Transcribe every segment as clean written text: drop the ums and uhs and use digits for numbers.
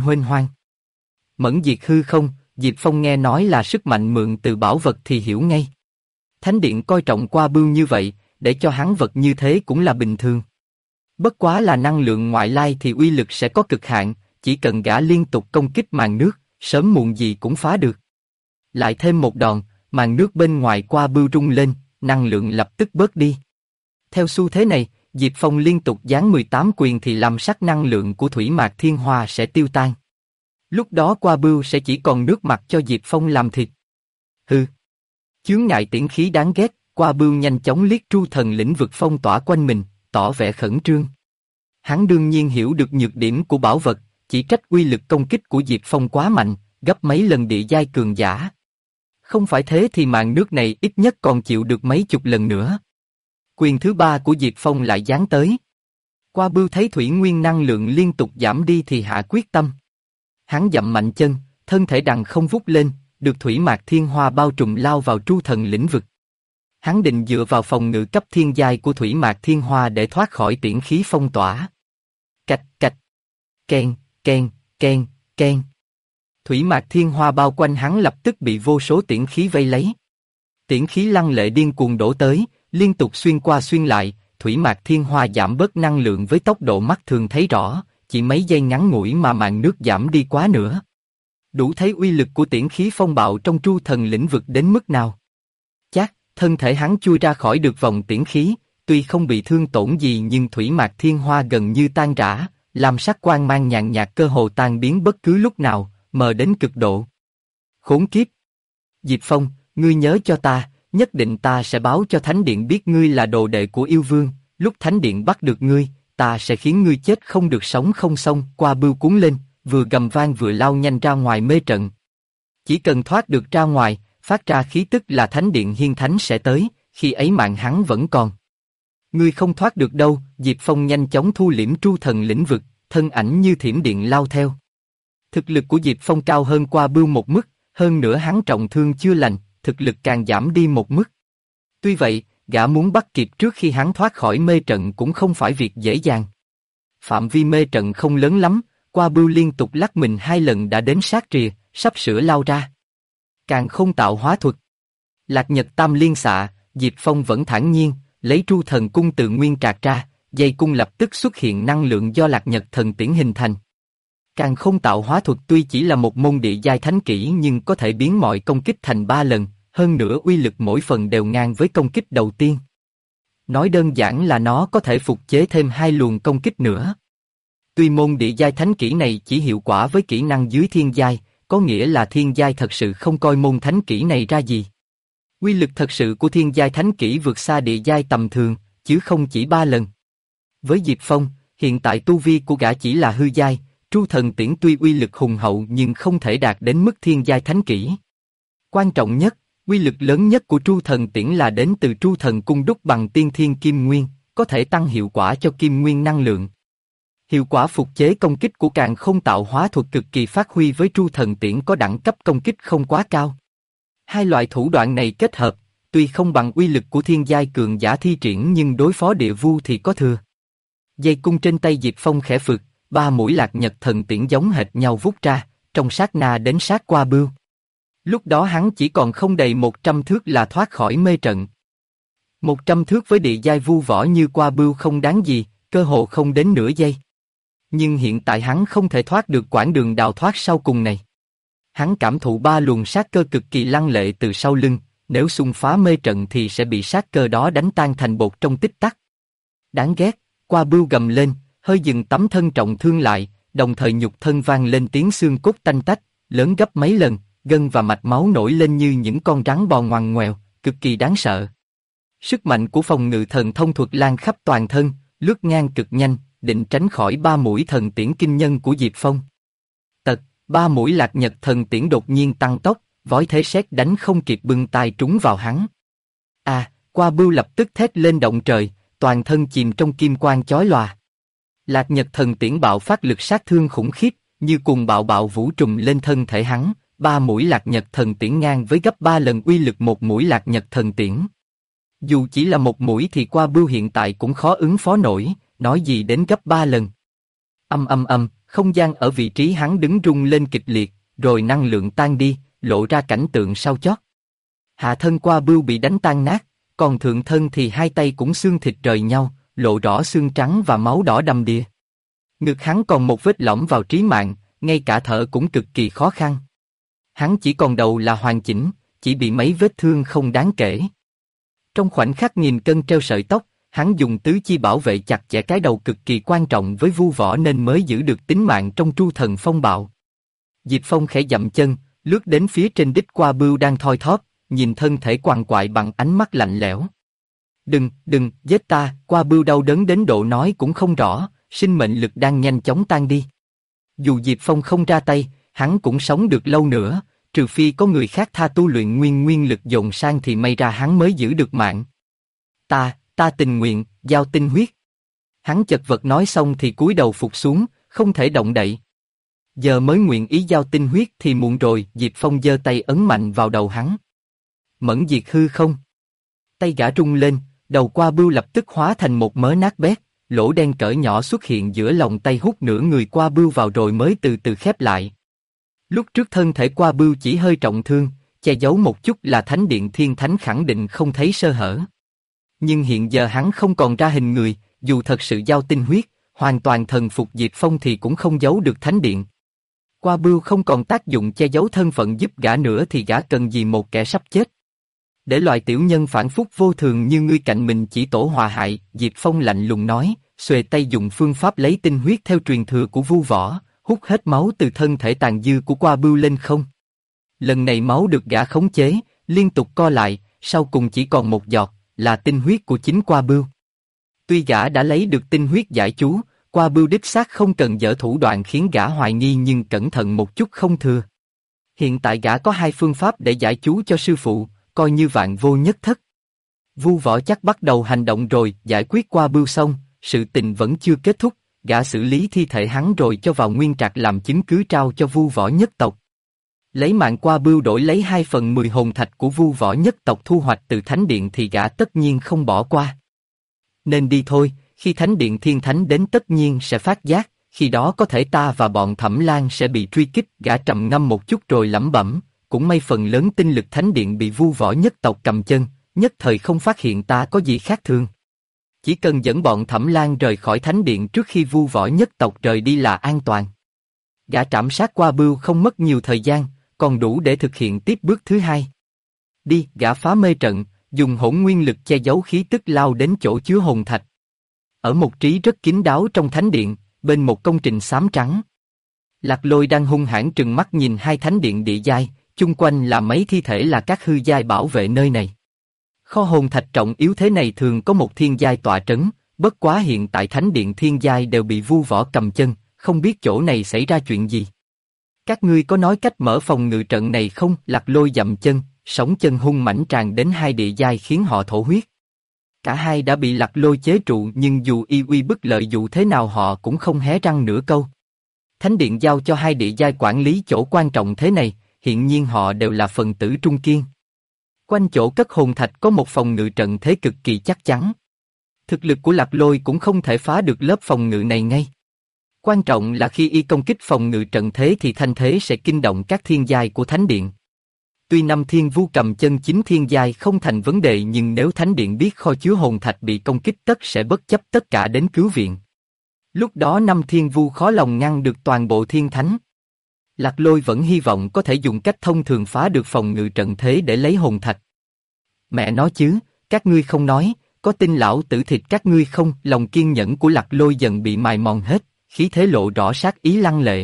huênh hoang. Mẫn diệt hư không, Diệp Phong nghe nói là sức mạnh mượn từ bảo vật thì hiểu ngay. Thánh điện coi trọng Qua Bưu như vậy, để cho hắn vật như thế cũng là bình thường. Bất quá là năng lượng ngoại lai thì uy lực sẽ có cực hạn, chỉ cần gã liên tục công kích màn nước, sớm muộn gì cũng phá được. Lại thêm một đòn, màn nước bên ngoài Qua Bưu rung lên, năng lượng lập tức bớt đi. Theo xu thế này, Diệp Phong liên tục giáng 18 quyền thì làm sắc năng lượng của thủy mạc thiên hoa sẽ tiêu tan. Lúc đó Qua Bưu sẽ chỉ còn nước mặt cho Diệp Phong làm thịt. Hừ. Chướng ngại tiễn khí đáng ghét, Qua Bưu nhanh chóng liếc Tru Thần lĩnh vực phong tỏa quanh mình, tỏ vẻ khẩn trương. Hắn đương nhiên hiểu được nhược điểm của bảo vật, chỉ trách uy lực công kích của Diệp Phong quá mạnh, gấp mấy lần địa giai cường giả. Không phải thế thì màn nước này ít nhất còn chịu được mấy chục lần nữa. Quyền thứ ba của Diệp Phong lại giáng tới. Qua Bưu thấy thủy nguyên năng lượng liên tục giảm đi thì hạ quyết tâm. Hắn dậm mạnh chân, thân thể đằng không vút lên, được thủy mạc thiên hoa bao trùm lao vào Tru Thần lĩnh vực. Hắn định dựa vào phòng ngự cấp thiên giai của thủy mạc thiên hoa để thoát khỏi tiễn khí phong tỏa. Cạch cạch, keng, keng, keng, keng. Thủy mạc thiên hoa bao quanh hắn lập tức bị vô số tiễn khí vây lấy. Tiễn khí lăng lệ điên cuồng đổ tới, liên tục xuyên qua xuyên lại, thủy mạc thiên hoa giảm bớt năng lượng với tốc độ mắt thường thấy rõ, chỉ mấy giây ngắn ngủi mà màn nước giảm đi quá nữa. Đủ thấy uy lực của tiễn khí phong bạo trong Tru Thần lĩnh vực đến mức nào. Chát, thân thể hắn chui ra khỏi được vòng tiễn khí, tuy không bị thương tổn gì nhưng thủy mạc thiên hoa gần như tan rã, làm sắc quang mang nhàn nhạt cơ hồ tan biến bất cứ lúc nào, mờ đến cực độ. Khốn kiếp! Diệp Phong, ngươi nhớ cho ta, nhất định ta sẽ báo cho Thánh Điện biết ngươi là đồ đệ của yêu vương, lúc Thánh Điện bắt được ngươi, ta sẽ khiến ngươi chết không được sống không xong. Qua Bưu cuốn lên, vừa gầm vang vừa lao nhanh ra ngoài mê trận. Chỉ cần thoát được ra ngoài, phát ra khí tức là Thánh Điện Hiên Thánh sẽ tới, khi ấy mạng hắn vẫn còn. Ngươi không thoát được đâu. Diệp Phong nhanh chóng thu liễm Tru Thần lĩnh vực, thân ảnh như thiểm điện lao theo. Thực lực của Diệp Phong cao hơn Qua Bưu một mức, hơn nữa hắn trọng thương chưa lành, thực lực càng giảm đi một mức. Tuy vậy, gã muốn bắt kịp trước khi hắn thoát khỏi mê trận cũng không phải việc dễ dàng. Phạm vi mê trận không lớn lắm, Qua Bưu liên tục lắc mình 2 lần đã đến sát rìa, sắp sửa lao ra. Càng không tạo hóa thuật. Lạc Nhật Tam Liên xạ, Diệp Phong vẫn thản nhiên, lấy Tru Thần cung từ nguyên trạc ra, dây cung lập tức xuất hiện năng lượng do Lạc Nhật Thần tiễn hình thành. Càng không tạo hóa thuật tuy chỉ là một môn địa giai thánh kỹ nhưng có thể biến mọi công kích thành 3 lần, hơn nữa uy lực mỗi phần đều ngang với công kích đầu tiên. Nói đơn giản là nó có thể phục chế thêm 2 luồng công kích nữa. Tuy môn địa giai thánh kỹ này chỉ hiệu quả với kỹ năng dưới thiên giai, có nghĩa là thiên giai thật sự không coi môn thánh kỹ này ra gì. Uy lực thật sự của thiên giai thánh kỹ vượt xa địa giai tầm thường, chứ không chỉ 3 lần. Với Diệp Phong, hiện tại tu vi của gã chỉ là hư giai, Tru Thần tiễn tuy uy lực hùng hậu nhưng không thể đạt đến mức thiên giai thánh kỹ. Quan trọng nhất, uy lực lớn nhất của Tru Thần tiễn là đến từ Tru Thần cung đúc bằng tiên thiên kim nguyên, có thể tăng hiệu quả cho kim nguyên năng lượng. Hiệu quả phục chế công kích của Càn Không tạo hóa thuật cực kỳ phát huy với Tru Thần tiễn có đẳng cấp công kích không quá cao. Hai loại thủ đoạn này kết hợp, tuy không bằng uy lực của thiên giai cường giả thi triển nhưng đối phó địa vu thì có thừa. Dây cung trên tay Diệp Phong khẽ phượt, 3 mũi Lạc Nhật Thần tiễn giống hệt nhau vút ra, trong sát na đến sát Qua Bưu. Lúc đó hắn chỉ còn không đầy 100 thước là thoát khỏi mê trận. 100 thước với địa giai vu võ như Qua Bưu không đáng gì, cơ hồ không đến nửa giây. Nhưng hiện tại hắn không thể thoát được quãng đường đào thoát sau cùng này. Hắn cảm thụ 3 luồng sát cơ cực kỳ lăng lệ từ sau lưng, nếu xung phá mê trận thì sẽ bị sát cơ đó đánh tan thành bột trong tích tắc. Đáng ghét, Qua Bưu gầm lên, hơi dừng tấm thân trọng thương lại, đồng thời nhục thân vang lên tiếng xương cốt tanh tách, lớn gấp mấy lần, gân và mạch máu nổi lên như những con rắn bò ngoằn ngoèo, cực kỳ đáng sợ. Sức mạnh của phòng ngự thần thông thuật lan khắp toàn thân, lướt ngang cực nhanh, định tránh khỏi 3 mũi thần tiễn kinh nhân của Diệp Phong. 3 mũi Lạc Nhật Thần tiễn đột nhiên tăng tốc, vói thế sét đánh không kịp bưng tay trúng vào hắn. Qua Bưu lập tức thét lên động trời, toàn thân chìm trong kim quang chói lòa. Lạc Nhật Thần tiễn bạo phát lực sát thương khủng khiếp, như cùng bạo bạo vũ trùm lên thân thể hắn. 3 mũi Lạc Nhật Thần tiễn ngang với gấp 3 lần uy lực một mũi Lạc Nhật Thần tiễn. Dù chỉ là một mũi thì Qua Bưu hiện tại cũng khó ứng phó nổi, nói gì đến gấp 3 lần. Không gian ở vị trí hắn đứng rung lên kịch liệt, rồi năng lượng tan đi, lộ ra cảnh tượng sau chót. Hạ thân Qua Bưu bị đánh tan nát, còn thượng thân thì hai tay cũng xương thịt rời nhau, lộ rõ xương trắng và máu đỏ đầm đìa. Ngực hắn còn một vết lõm vào trí mạng, ngay cả thở cũng cực kỳ khó khăn. Hắn chỉ còn đầu là hoàn chỉnh, chỉ bị mấy vết thương không đáng kể. Trong khoảnh khắc nghìn cân treo sợi tóc, hắn dùng tứ chi bảo vệ chặt chẽ cái đầu cực kỳ quan trọng với Vu Võ nên mới giữ được tính mạng trong Tru Thần Phong Bạo. Diệp Phong khẽ dậm chân, lướt đến phía trên đích Qua Bưu đang thoi thóp, nhìn thân thể quằn quại bằng ánh mắt lạnh lẽo. Đừng, giết ta, Qua Bưu đau đớn đến độ nói cũng không rõ, sinh mệnh lực đang nhanh chóng tan đi. Dù Diệp Phong không ra tay, hắn cũng sống được lâu nữa, trừ phi có người khác tha tu luyện nguyên lực dồn sang thì may ra hắn mới giữ được mạng. Ta tình nguyện, giao tinh huyết. Hắn chật vật nói xong thì cúi đầu phục xuống, không thể động đậy. Giờ mới nguyện ý giao tinh huyết thì muộn rồi, Diệp Phong giơ tay ấn mạnh vào đầu hắn. Mẫn diệt hư không. Tay gã rung lên, đầu Qua Bưu lập tức hóa thành một mớ nát bét, lỗ đen cỡ nhỏ xuất hiện giữa lòng tay hút nửa người Qua Bưu vào rồi mới từ từ khép lại. Lúc trước thân thể Qua Bưu chỉ hơi trọng thương, che giấu một chút là Thánh Điện Thiên Thánh khẳng định không thấy sơ hở. Nhưng hiện giờ hắn không còn ra hình người, dù thật sự giao tinh huyết, hoàn toàn thần phục Diệp Phong thì cũng không giấu được Thánh Điện. Qua Bưu không còn tác dụng che giấu thân phận giúp gã nữa thì gã cần gì một kẻ sắp chết. Để loại tiểu nhân phản phúc vô thường như ngươi cạnh mình chỉ tổ hòa hại, Diệp Phong lạnh lùng nói, xuề tay dùng phương pháp lấy tinh huyết theo truyền thừa của Vu Võ, hút hết máu từ thân thể tàn dư của Qua Bưu lên không. Lần này máu được gã khống chế, liên tục co lại, sau cùng chỉ còn một giọt, là tinh huyết của chính Qua Bưu. Tuy gã đã lấy được tinh huyết giải chú, Qua Bưu đích xác không cần dở thủ đoạn khiến gã hoài nghi nhưng cẩn thận một chút không thừa. Hiện tại gã có hai phương pháp để giải chú cho sư phụ, coi như vạn vô nhất thất. Vu Võ chắc bắt đầu hành động rồi, giải quyết Qua Bưu xong, sự tình vẫn chưa kết thúc, gã xử lý thi thể hắn rồi cho vào nguyên trạc làm chứng cứ trao cho Vu Võ nhất tộc. Lấy mạng Qua Bưu đổi lấy 2/10 hồn thạch của Vu Võ nhất tộc thu hoạch từ Thánh Điện thì gã tất nhiên không bỏ qua. Nên đi thôi, khi Thánh Điện Thiên Thánh đến tất nhiên sẽ phát giác, khi đó có thể ta và bọn Thẩm Lan sẽ bị truy kích. Gã trầm ngâm một chút rồi lẩm bẩm, cũng may phần lớn tinh lực Thánh Điện bị Vu Võ nhất tộc cầm chân, nhất thời không phát hiện ta có gì khác thường. Chỉ cần dẫn bọn Thẩm Lan rời khỏi Thánh Điện trước khi Vu Võ nhất tộc rời đi là an toàn. Gã trảm sát Qua Bưu không mất nhiều thời gian, còn đủ để thực hiện tiếp bước thứ hai. Đi, gã phá mê trận, dùng hỗn nguyên lực che giấu khí tức lao đến chỗ chứa hồn thạch. Ở một trí rất kín đáo trong Thánh Điện, bên một công trình xám trắng. Lạc Lôi đang hung hãn trừng mắt nhìn hai thánh điện địa giai, chung quanh là mấy thi thể là các hư giai bảo vệ nơi này. Kho hồn thạch trọng yếu thế này thường có một thiên giai tọa trấn, bất quá hiện tại thánh điện thiên giai đều bị Vu Võ cầm chân, không biết chỗ này xảy ra chuyện gì. Các ngươi có nói cách mở phòng ngự trận này không? Lạc Lôi dậm chân, sóng chân hung mãnh tràn đến hai địa giai khiến họ thổ huyết. Cả hai đã bị Lạc Lôi chế trụ nhưng dù y uy bức lợi dụ thế nào họ cũng không hé răng nửa câu. Thánh điện giao cho hai địa giai quản lý chỗ quan trọng thế này, hiện nhiên họ đều là phần tử trung kiên. Quanh chỗ cất hồn thạch có một phòng ngự trận thế cực kỳ chắc chắn. Thực lực của Lạc Lôi cũng không thể phá được lớp phòng ngự này ngay. Quan trọng là khi y công kích phòng ngự trận thế thì thanh thế sẽ kinh động các thiên giai của thánh điện. Tuy năm thiên vu cầm chân chính thiên giai không thành vấn đề nhưng nếu thánh điện biết kho chứa hồn thạch bị công kích tất sẽ bất chấp tất cả đến cứu viện. Lúc đó năm thiên vu khó lòng ngăn được toàn bộ thiên thánh. Lạc Lôi vẫn hy vọng có thể dùng cách thông thường phá được phòng ngự trận thế để lấy hồn thạch. Mẹ nói chứ, các ngươi không nói, có tin lão tử thịt các ngươi không? Lòng kiên nhẫn của Lạc Lôi dần bị mài mòn hết, khí thế lộ rõ sát ý lăng lệ.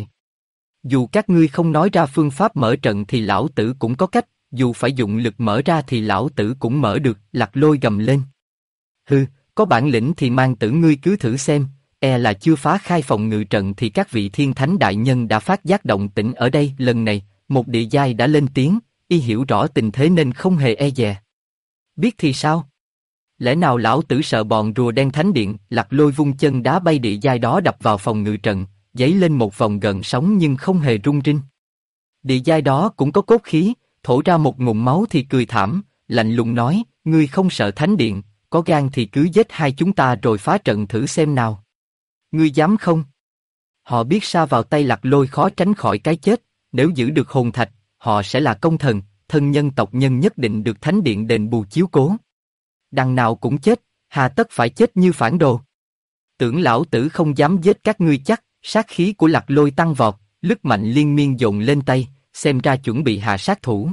Dù các ngươi không nói ra phương pháp mở trận thì lão tử cũng có cách, dù phải dụng lực mở ra thì lão tử cũng mở được. Lạc Lôi gầm lên. Hừ, có bản lĩnh thì mang tử ngươi cứ thử xem, e là chưa phá khai phòng ngự trận thì các vị thiên thánh đại nhân đã phát giác động tĩnh ở đây. Lần này, một địa giai đã lên tiếng, y hiểu rõ tình thế nên không hề e dè. Biết thì sao? Lẽ nào lão tử sợ bọn rùa đen thánh điện? Lạc Lôi vung chân đá bay địa giai đó đập vào phòng ngự trận, giấy lên một vòng gợn sóng nhưng không hề rung rinh. Địa giai đó cũng có cốt khí, thổ ra một ngụm máu thì cười thảm, lạnh lùng nói, ngươi không sợ thánh điện, có gan thì cứ giết hai chúng ta rồi phá trận thử xem nào. Ngươi dám không? Họ biết sa vào tay Lạc Lôi khó tránh khỏi cái chết, nếu giữ được hồn thạch, họ sẽ là công thần, thân nhân tộc nhân nhất định được thánh điện đền bù chiếu cố. Đằng nào cũng chết, hà tất phải chết như phản đồ. Tưởng lão tử không dám giết các ngươi chắc, sát khí của Lạc Lôi tăng vọt, lực mạnh liên miên dồn lên tay, xem ra chuẩn bị hạ sát thủ.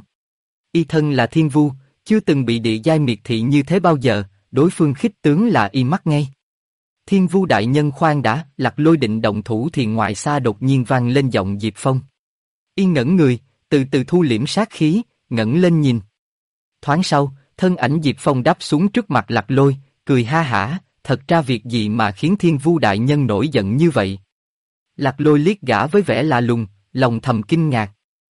Y thân là thiên vu, chưa từng bị địa giai miệt thị như thế bao giờ, đối phương khích tướng là y mắc ngay. Thiên vu đại nhân khoan đã, Lạc Lôi định động thủ thì ngoài xa đột nhiên vang lên giọng Diệp Phong. Y ngẩn người, từ từ thu liễm sát khí, ngẩng lên nhìn. Thoáng sau, thân ảnh Diệp Phong đáp xuống trước mặt Lạc Lôi, cười ha hả, thật ra việc gì mà khiến Thiên vu đại nhân nổi giận như vậy? Lạc Lôi liếc gã với vẻ lạ lùng, lòng thầm kinh ngạc.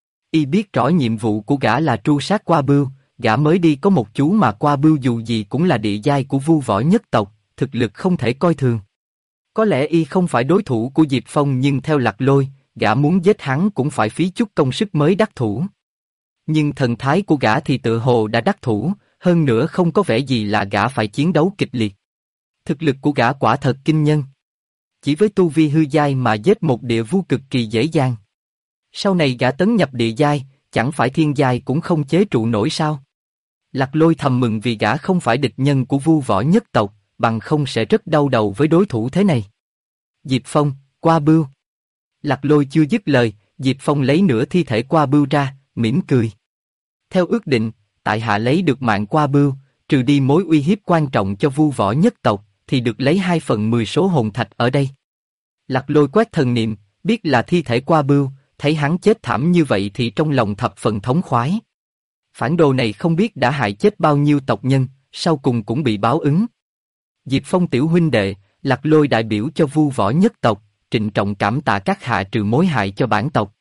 Y biết rõ nhiệm vụ của gã là tru sát Qua Bưu, gã mới đi có một chú mà Qua Bưu dù gì cũng là địa giai của vu võ nhất tộc, thực lực không thể coi thường. Có lẽ y không phải đối thủ của Diệp Phong nhưng theo Lạc Lôi, gã muốn giết hắn cũng phải phí chút công sức mới đắc thủ. Nhưng thần thái của gã thì tự hồ đã đắc thủ, hơn nữa không có vẻ gì là gã phải chiến đấu kịch liệt. Thực lực của gã quả thật kinh nhân. Chỉ với tu vi hư giai mà giết một địa vu cực kỳ dễ dàng. Sau này gã tấn nhập địa giai, chẳng phải thiên giai cũng không chế trụ nổi sao? Lạc Lôi thầm mừng vì gã không phải địch nhân của vu võ nhất tộc, bằng không sẽ rất đau đầu với đối thủ thế này. Diệp Phong, Qua Bưu. Lạc Lôi chưa dứt lời, Diệp Phong lấy nửa thi thể Qua Bưu ra, mỉm cười. Theo ước định, tại hạ lấy được mạng Qua Bưu, trừ đi mối uy hiếp quan trọng cho vu võ nhất tộc, thì được lấy 2/10 số hồn thạch ở đây. Lạc Lôi quét thần niệm, biết là thi thể Qua Bưu, thấy hắn chết thảm như vậy thì trong lòng thập phần thống khoái. Phản đồ này không biết đã hại chết bao nhiêu tộc nhân, sau cùng cũng bị báo ứng. Diệp Phong tiểu huynh đệ, Lạc Lôi đại biểu cho vu võ nhất tộc, trịnh trọng cảm tạ các hạ trừ mối hại cho bản tộc.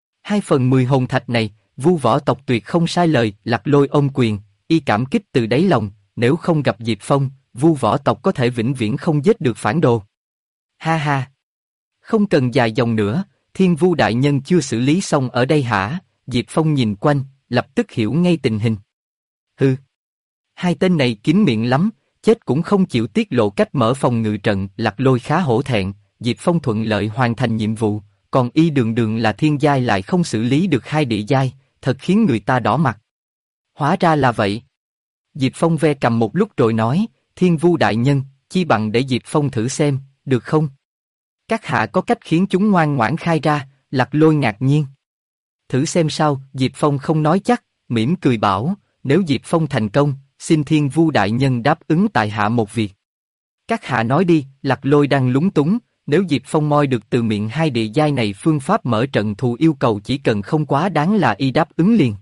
2/10 hồn thạch này, vu võ tộc tuyệt không sai lời. Lạc Lôi ôm quyền, y cảm kích từ đáy lòng, nếu không gặp Diệp Phong, vu võ tộc có thể vĩnh viễn không giết được phản đồ. Ha ha! Không cần dài dòng nữa, Thiên vu đại nhân chưa xử lý xong ở đây hả? Diệp Phong nhìn quanh, lập tức hiểu ngay tình hình. Hừ! Hai tên này kín miệng lắm, chết cũng không chịu tiết lộ cách mở phòng ngự trận. Lạc Lôi khá hổ thẹn, Diệp Phong thuận lợi hoàn thành nhiệm vụ, còn y đường đường là thiên giai lại không xử lý được hai địa giai, thật khiến người ta đỏ mặt. Hóa ra là vậy. Diệp Phong ve cầm một lúc rồi nói, Thiên vu đại nhân, chi bằng để Diệp Phong thử xem, được không? Các hạ có cách khiến chúng ngoan ngoãn khai ra. Lạc Lôi ngạc nhiên. Thử xem sao? Diệp Phong không nói chắc, mỉm cười bảo, nếu Diệp Phong thành công, xin Thiên vu đại nhân đáp ứng tại hạ một việc. Các hạ nói đi. Lạc Lôi đang lúng túng, nếu Diệp Phong moi được từ miệng hai địa giai này phương pháp mở trận thù yêu cầu chỉ cần không quá đáng là y đáp ứng liền.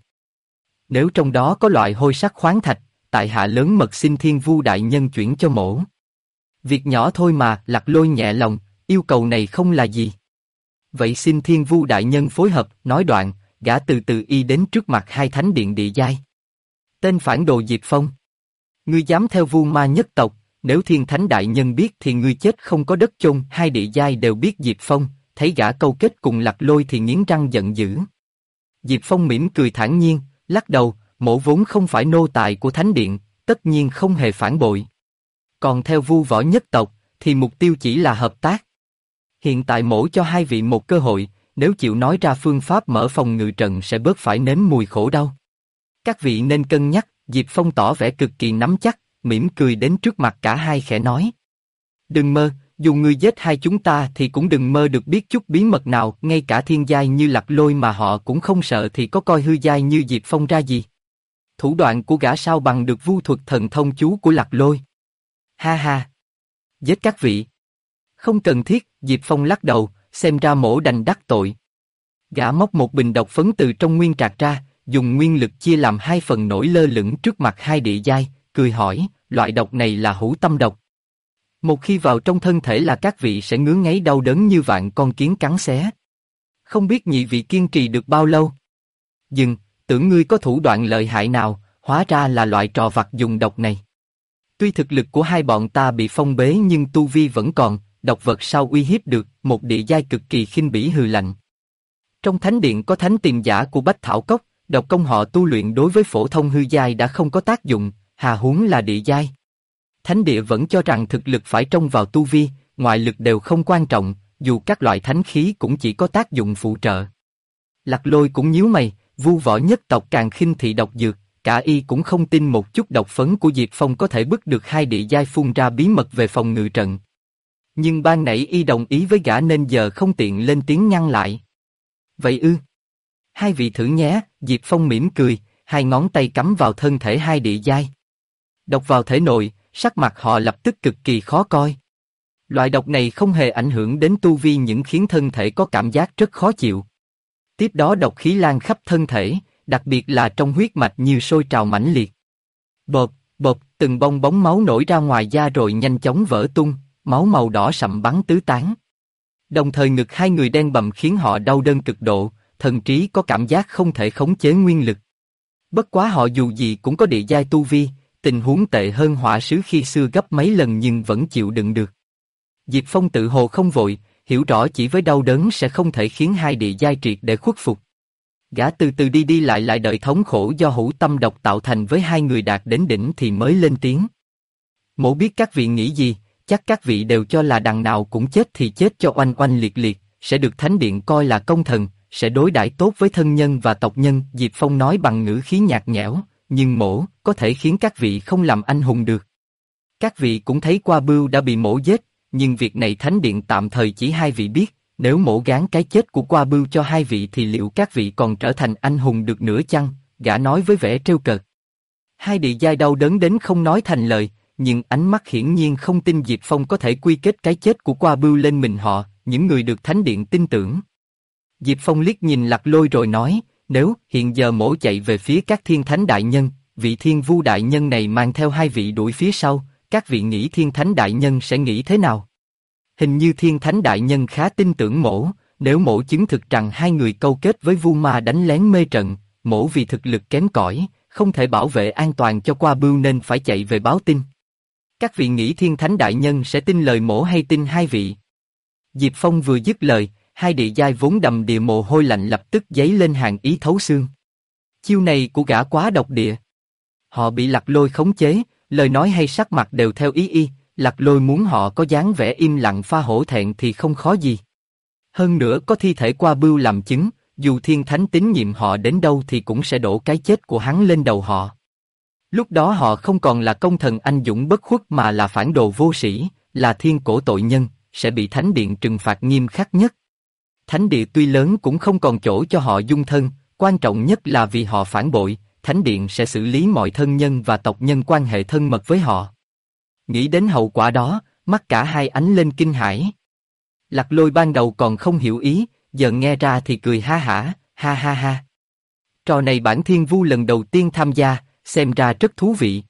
Nếu trong đó có loại hôi sắc khoáng thạch, tại hạ lớn mật xin Thiên vu đại nhân chuyển cho mổ. Việc nhỏ thôi mà. Lạc Lôi nhẹ lòng, yêu cầu này không là gì. Vậy xin Thiên vu đại nhân phối hợp. Nói đoạn, gã từ từ y đến trước mặt hai thánh điện địa giai. Tên phản đồ Diệp Phong, ngươi dám theo vu ma nhất tộc, nếu Thiên thánh đại nhân biết thì ngươi chết không có đất chôn. Hai địa giai đều biết Diệp Phong, thấy gã câu kết cùng Lạc Lôi thì nghiến răng giận dữ. Diệp Phong mỉm cười thản nhiên, lắc đầu, mổ vốn không phải nô tài của thánh điện, tất nhiên không hề phản bội. Còn theo vu võ nhất tộc, thì mục tiêu chỉ là hợp tác. Hiện tại mổ cho hai vị một cơ hội, nếu chịu nói ra phương pháp mở phòng ngự trận sẽ bớt phải nếm mùi khổ đau. Các vị nên cân nhắc. Diệp Phong tỏ vẻ cực kỳ nắm chắc, mỉm cười đến trước mặt cả hai khẽ nói. Đừng mơ, dù ngươi giết hai chúng ta thì cũng đừng mơ được biết chút bí mật nào. Ngay cả thiên giai như Lạc Lôi mà họ cũng không sợ thì có coi hư giai như Diệp Phong ra gì. Thủ đoạn của gã sao bằng được vu thuật thần thông chú của Lạc Lôi. Ha ha! Giết các vị! Không cần thiết. Diệp Phong lắc đầu, xem ra mổ đành đắc tội. Gã móc một bình độc phấn từ trong nguyên trạc ra, dùng nguyên lực chia làm 2 phần nổi lơ lửng trước mặt hai địa giai, cười hỏi, loại độc này là hữu tâm độc. Một khi vào trong thân thể là các vị sẽ ngứa ngáy đau đớn như vạn con kiến cắn xé. Không biết nhị vị kiên trì được bao lâu? Dừng, tưởng ngươi có thủ đoạn lợi hại nào, hóa ra là loại trò vặt dùng độc này. Tuy thực lực của hai bọn ta bị phong bế nhưng tu vi vẫn còn, độc vật sao uy hiếp được? Một địa giai cực kỳ khinh bỉ hừ lạnh. Trong thánh điện có thánh tiềm giả của Bách Thảo Cốc, độc công họ tu luyện đối với phổ thông hư giai đã không có tác dụng, hà huống là địa giai. Thánh địa vẫn cho rằng thực lực phải trông vào tu vi, ngoại lực đều không quan trọng, dù các loại thánh khí cũng chỉ có tác dụng phụ trợ. Lạc Lôi cũng nhíu mày, Vu Võ nhất tộc càng khinh thị độc dược, cả y cũng không tin một chút độc phấn của Diệp Phong có thể bức được hai địa giai phun ra bí mật về phòng ngự trận. Nhưng ban nãy y đồng ý với gã nên giờ không tiện lên tiếng ngăn lại. Vậy ư? Hai vị thử nhé, Diệp Phong mỉm cười, hai ngón tay cắm vào thân thể hai địa giai. Độc vào thể nội, sắc mặt họ lập tức cực kỳ khó coi. Loại độc này không hề ảnh hưởng đến tu vi nhưng khiến thân thể có cảm giác rất khó chịu. Tiếp đó độc khí lan khắp thân thể, đặc biệt là trong huyết mạch như sôi trào mãnh liệt. Bộp, bộp, từng bong bóng máu nổi ra ngoài da rồi nhanh chóng vỡ tung, máu màu đỏ sậm bắn tứ tán. Đồng thời ngực hai người đen bầm khiến họ đau đớn cực độ, thần trí có cảm giác không thể khống chế nguyên lực. Bất quá họ dù gì cũng có địa giai tu vi, tình huống tệ hơn hỏa sứ khi xưa gấp mấy lần nhưng vẫn chịu đựng được. Diệp Phong tự hồ không vội, hiểu rõ chỉ với đau đớn sẽ không thể khiến hai địa giai triệt để khuất phục. Gã từ từ đi đi lại đợi thống khổ do hữu tâm độc tạo thành với hai người đạt đến đỉnh thì mới lên tiếng. Mỗ biết các vị nghĩ gì, chắc các vị đều cho là đằng nào cũng chết thì chết cho oanh oanh liệt liệt, sẽ được thánh điện coi là công thần, sẽ đối đãi tốt với thân nhân và tộc nhân. Diệp Phong nói bằng ngữ khí nhạt nhẽo, nhưng mỗ có thể khiến các vị không làm anh hùng được. Các vị cũng thấy Qua Bưu đã bị mỗ giết, nhưng việc này thánh điện tạm thời chỉ hai vị biết. Nếu mỗ gán cái chết của Qua Bưu cho hai vị thì liệu các vị còn trở thành anh hùng được nữa chăng? Gã nói với vẻ trêu cợt. Hai địa giai đau đớn đến không nói thành lời, nhưng ánh mắt hiển nhiên không tin Diệp Phong có thể quy kết cái chết của Qua Bưu lên mình họ, những người được thánh điện tin tưởng. Diệp Phong liếc nhìn Lạc Lôi rồi nói, nếu hiện giờ mỗ chạy về phía các thiên thánh đại nhân, vị thiên vu đại nhân này mang theo hai vị đuổi phía sau, các vị nghĩ thiên thánh đại nhân sẽ nghĩ thế nào? Hình như thiên thánh đại nhân khá tin tưởng mỗ, nếu mỗ chứng thực rằng hai người câu kết với Vu Ma đánh lén mê trận, mỗ vì thực lực kém cỏi, không thể bảo vệ an toàn cho Qua Bưu nên phải chạy về báo tin. Các vị nghĩ thiên thánh đại nhân sẽ tin lời mỗ hay tin hai vị? Diệp Phong vừa dứt lời, hai địa giai vốn đầm đìa mồ hôi lạnh lập tức dấy lên hàng ý thấu xương. Chiêu này của gã quá độc địa. Họ bị Lạc Lôi khống chế, lời nói hay sắc mặt đều theo ý y. Lạc Lôi muốn họ có dáng vẻ im lặng pha hổ thẹn thì không khó gì. Hơn nữa có thi thể Qua Bưu làm chứng, dù thiên thánh tín nhiệm họ đến đâu thì cũng sẽ đổ cái chết của hắn lên đầu họ. Lúc đó họ không còn là công thần anh dũng bất khuất mà là phản đồ vô sĩ, là thiên cổ tội nhân, sẽ bị thánh điện trừng phạt nghiêm khắc nhất. Thánh địa tuy lớn cũng không còn chỗ cho họ dung thân, quan trọng nhất là vì họ phản bội, thánh điện sẽ xử lý mọi thân nhân và tộc nhân quan hệ thân mật với họ. Nghĩ đến hậu quả đó, mắt cả hai ánh lên kinh hãi. Lạc Lôi ban đầu còn không hiểu ý, giờ nghe ra thì cười ha hả, ha ha ha. Trò này bản thiên vu lần đầu tiên tham gia, xem ra rất thú vị.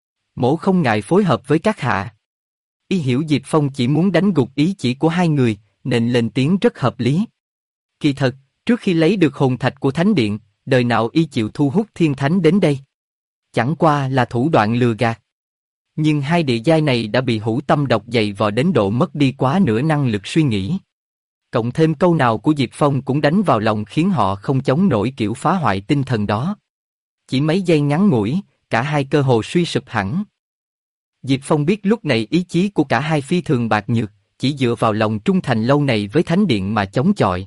Mỗ không ngại phối hợp với các hạ. Y hiểu Diệp Phong chỉ muốn đánh gục ý chỉ của hai người, nên lên tiếng rất hợp lý. Kỳ thật, trước khi lấy được hồn thạch của thánh điện, đời nào y chịu thu hút thiên thánh đến đây. Chẳng qua là thủ đoạn lừa gạt. Nhưng hai địa giai này đã bị hữu tâm độc dày vò đến độ mất đi quá nửa năng lực suy nghĩ. Cộng thêm câu nào của Diệp Phong cũng đánh vào lòng khiến họ không chống nổi kiểu phá hoại tinh thần đó. Chỉ mấy giây ngắn ngủi, cả hai cơ hồ suy sụp hẳn. Diệp Phong biết lúc này ý chí của cả hai phi thường bạc nhược, chỉ dựa vào lòng trung thành lâu này với thánh điện mà chống chọi.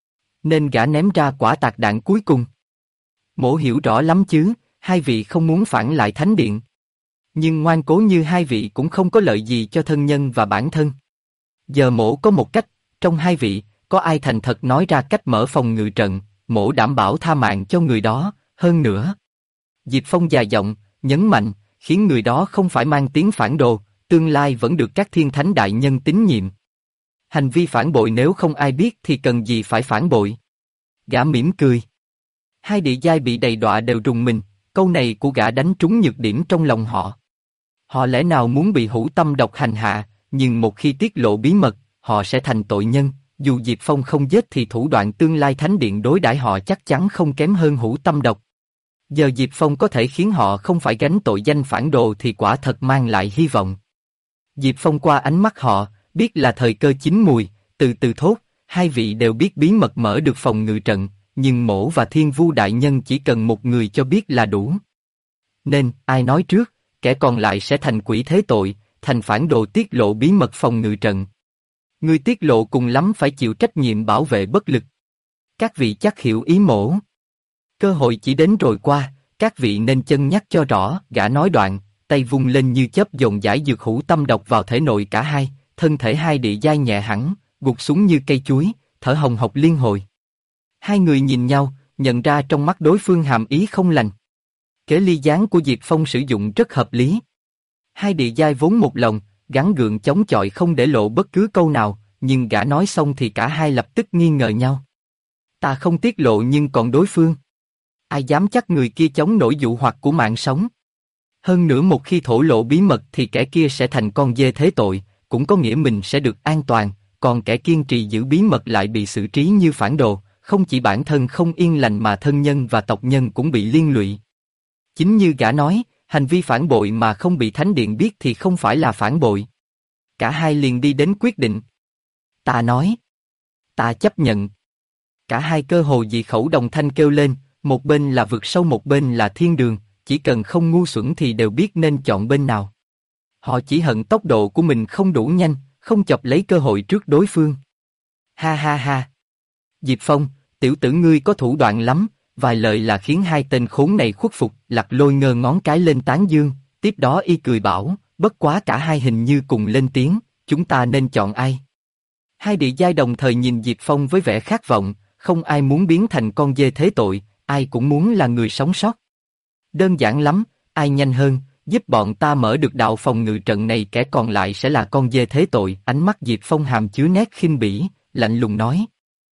Nên gã ném ra quả tạc đạn cuối cùng. Mỗ hiểu rõ lắm chứ, hai vị không muốn phản lại thánh điện. Nhưng ngoan cố như hai vị cũng không có lợi gì cho thân nhân và bản thân. Giờ mỗ có một cách, trong hai vị, có ai thành thật nói ra cách mở phòng ngự trận, mỗ đảm bảo tha mạng cho người đó, hơn nữa. Diệp Phong già giọng, nhấn mạnh, khiến người đó không phải mang tiếng phản đồ, tương lai vẫn được các thiên thánh đại nhân tín nhiệm. Hành vi phản bội nếu không ai biết thì cần gì phải phản bội. Gã mỉm cười. Hai địa giai bị đầy đọa đều rùng mình, câu này của gã đánh trúng nhược điểm trong lòng họ. Họ lẽ nào muốn bị hữu tâm độc hành hạ, nhưng một khi tiết lộ bí mật, họ sẽ thành tội nhân, dù Diệp Phong không giết thì thủ đoạn tương lai thánh điện đối đãi họ chắc chắn không kém hơn hữu tâm độc. Giờ Diệp Phong có thể khiến họ không phải gánh tội danh phản đồ thì quả thật mang lại hy vọng. Diệp Phong qua ánh mắt họ, biết là thời cơ chín mùi, từ từ thốt, hai vị đều biết bí mật mở được phòng ngự trận, nhưng mỗ và thiên vu đại nhân chỉ cần một người cho biết là đủ. Nên, ai nói trước, kẻ còn lại sẽ thành quỷ thế tội, thành phản đồ tiết lộ bí mật phòng ngự trận. Người tiết lộ cùng lắm phải chịu trách nhiệm bảo vệ bất lực. Các vị chắc hiểu ý mỗ. Cơ hội chỉ đến rồi qua, các vị nên cân nhắc cho rõ. Gã nói đoạn, tay vung lên như chớp dồn dải dược hữu tâm độc vào thể nội cả hai, thân thể hai địa giai nhẹ hẳn, gục xuống như cây chuối, thở hồng hộc liên hồi. Hai người nhìn nhau, nhận ra trong mắt đối phương hàm ý không lành. Kế ly gián của Diệp Phong sử dụng rất hợp lý. Hai địa giai vốn một lòng, gắng gượng chống chọi không để lộ bất cứ câu nào, nhưng gã nói xong thì cả hai lập tức nghi ngờ nhau. Ta không tiết lộ nhưng còn đối phương. Ai dám chắc người kia chống nổi dụ hoặc của mạng sống. Hơn nữa một khi thổ lộ bí mật thì kẻ kia sẽ thành con dê thế tội, cũng có nghĩa mình sẽ được an toàn, còn kẻ kiên trì giữ bí mật lại bị xử trí như phản đồ, không chỉ bản thân không yên lành mà thân nhân và tộc nhân cũng bị liên lụy. Chính như gã nói, hành vi phản bội mà không bị Thánh Điện biết thì không phải là phản bội. Cả hai liền đi đến quyết định. Ta nói. Ta chấp nhận. Cả hai cơ hồ dị khẩu đồng thanh kêu lên, một bên là vực sâu một bên là thiên đường, chỉ cần không ngu xuẩn thì đều biết nên chọn bên nào. Họ chỉ hận tốc độ của mình không đủ nhanh, không chọc lấy cơ hội trước đối phương. Ha ha ha. Diệp Phong, tiểu tử ngươi có thủ đoạn lắm, vài lời là khiến hai tên khốn này khuất phục. Lạc Lôi ngơ ngón cái lên tán dương, tiếp đó y cười bảo, bất quá cả hai hình như cùng lên tiếng, chúng ta nên chọn ai? Hai địa giai đồng thời nhìn Diệp Phong với vẻ khát vọng, không ai muốn biến thành con dê thế tội, ai cũng muốn là người sống sót. Đơn giản lắm, ai nhanh hơn, giúp bọn ta mở được đạo phòng ngự trận này, kẻ còn lại sẽ là con dê thế tội. Ánh mắt Diệp Phong hàm chứa nét khinh bỉ, lạnh lùng nói.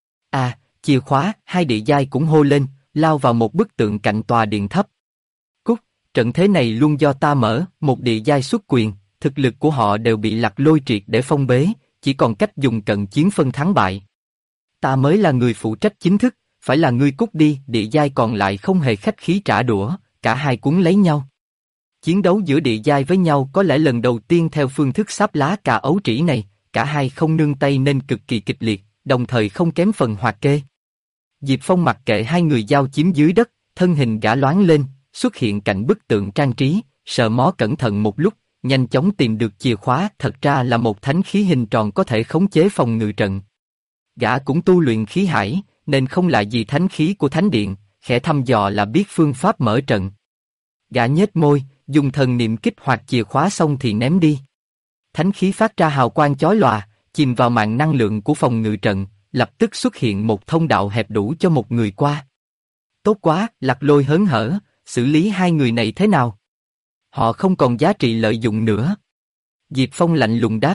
À, chìa khóa. Hai địa giai cũng hô lên, lao vào một bức tượng cạnh tòa điện thấp. Cút, trận thế này luôn do ta mở. Một địa giai xuất quyền, thực lực của họ đều bị Lạc Lôi triệt để phong bế, chỉ còn cách dùng cận chiến phân thắng bại. Ta mới là người phụ trách chính thức, phải là ngươi cút đi. Địa giai còn lại không hề khách khí trả đũa, cả hai cuốn lấy nhau. Chiến đấu giữa địa giai với nhau có lẽ lần đầu tiên theo phương thức sáp lá cà ấu trĩ này, cả hai không nương tay nên cực kỳ kịch liệt, đồng thời không kém phần hoạt kê. Diệp Phong mặc kệ hai người giao chiếm dưới đất, thân hình gã loáng lên, xuất hiện cạnh bức tượng trang trí, sờ mó cẩn thận một lúc, nhanh chóng tìm được chìa khóa. Thật ra là một thánh khí hình tròn có thể khống chế phòng ngự trận. Gã cũng tu luyện khí hải, nên không lạ gì thánh khí của Thánh Điện, khẽ thăm dò là biết phương pháp mở trận. Gã nhếch môi, dùng thần niệm kích hoạt chìa khóa xong thì ném đi. Thánh khí phát ra hào quang chói lòa, chìm vào mạng năng lượng của phòng ngự trận, lập tức xuất hiện một thông đạo hẹp đủ cho một người qua. Tốt quá, Lạc Lôi hớn hở, xử lý hai người này thế nào? Họ không còn giá trị lợi dụng nữa. Diệp Phong lạnh lùng đáp.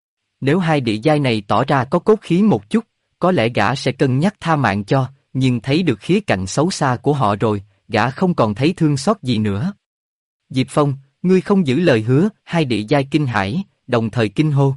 Nếu hai địa giai này tỏ ra có cốt khí một chút, có lẽ gã sẽ cân nhắc tha mạng cho, nhưng thấy được khía cạnh xấu xa của họ rồi, gã không còn thấy thương xót gì nữa. Diệp Phong, ngươi không giữ lời hứa. Hai địa giai kinh hãi, đồng thời kinh hô.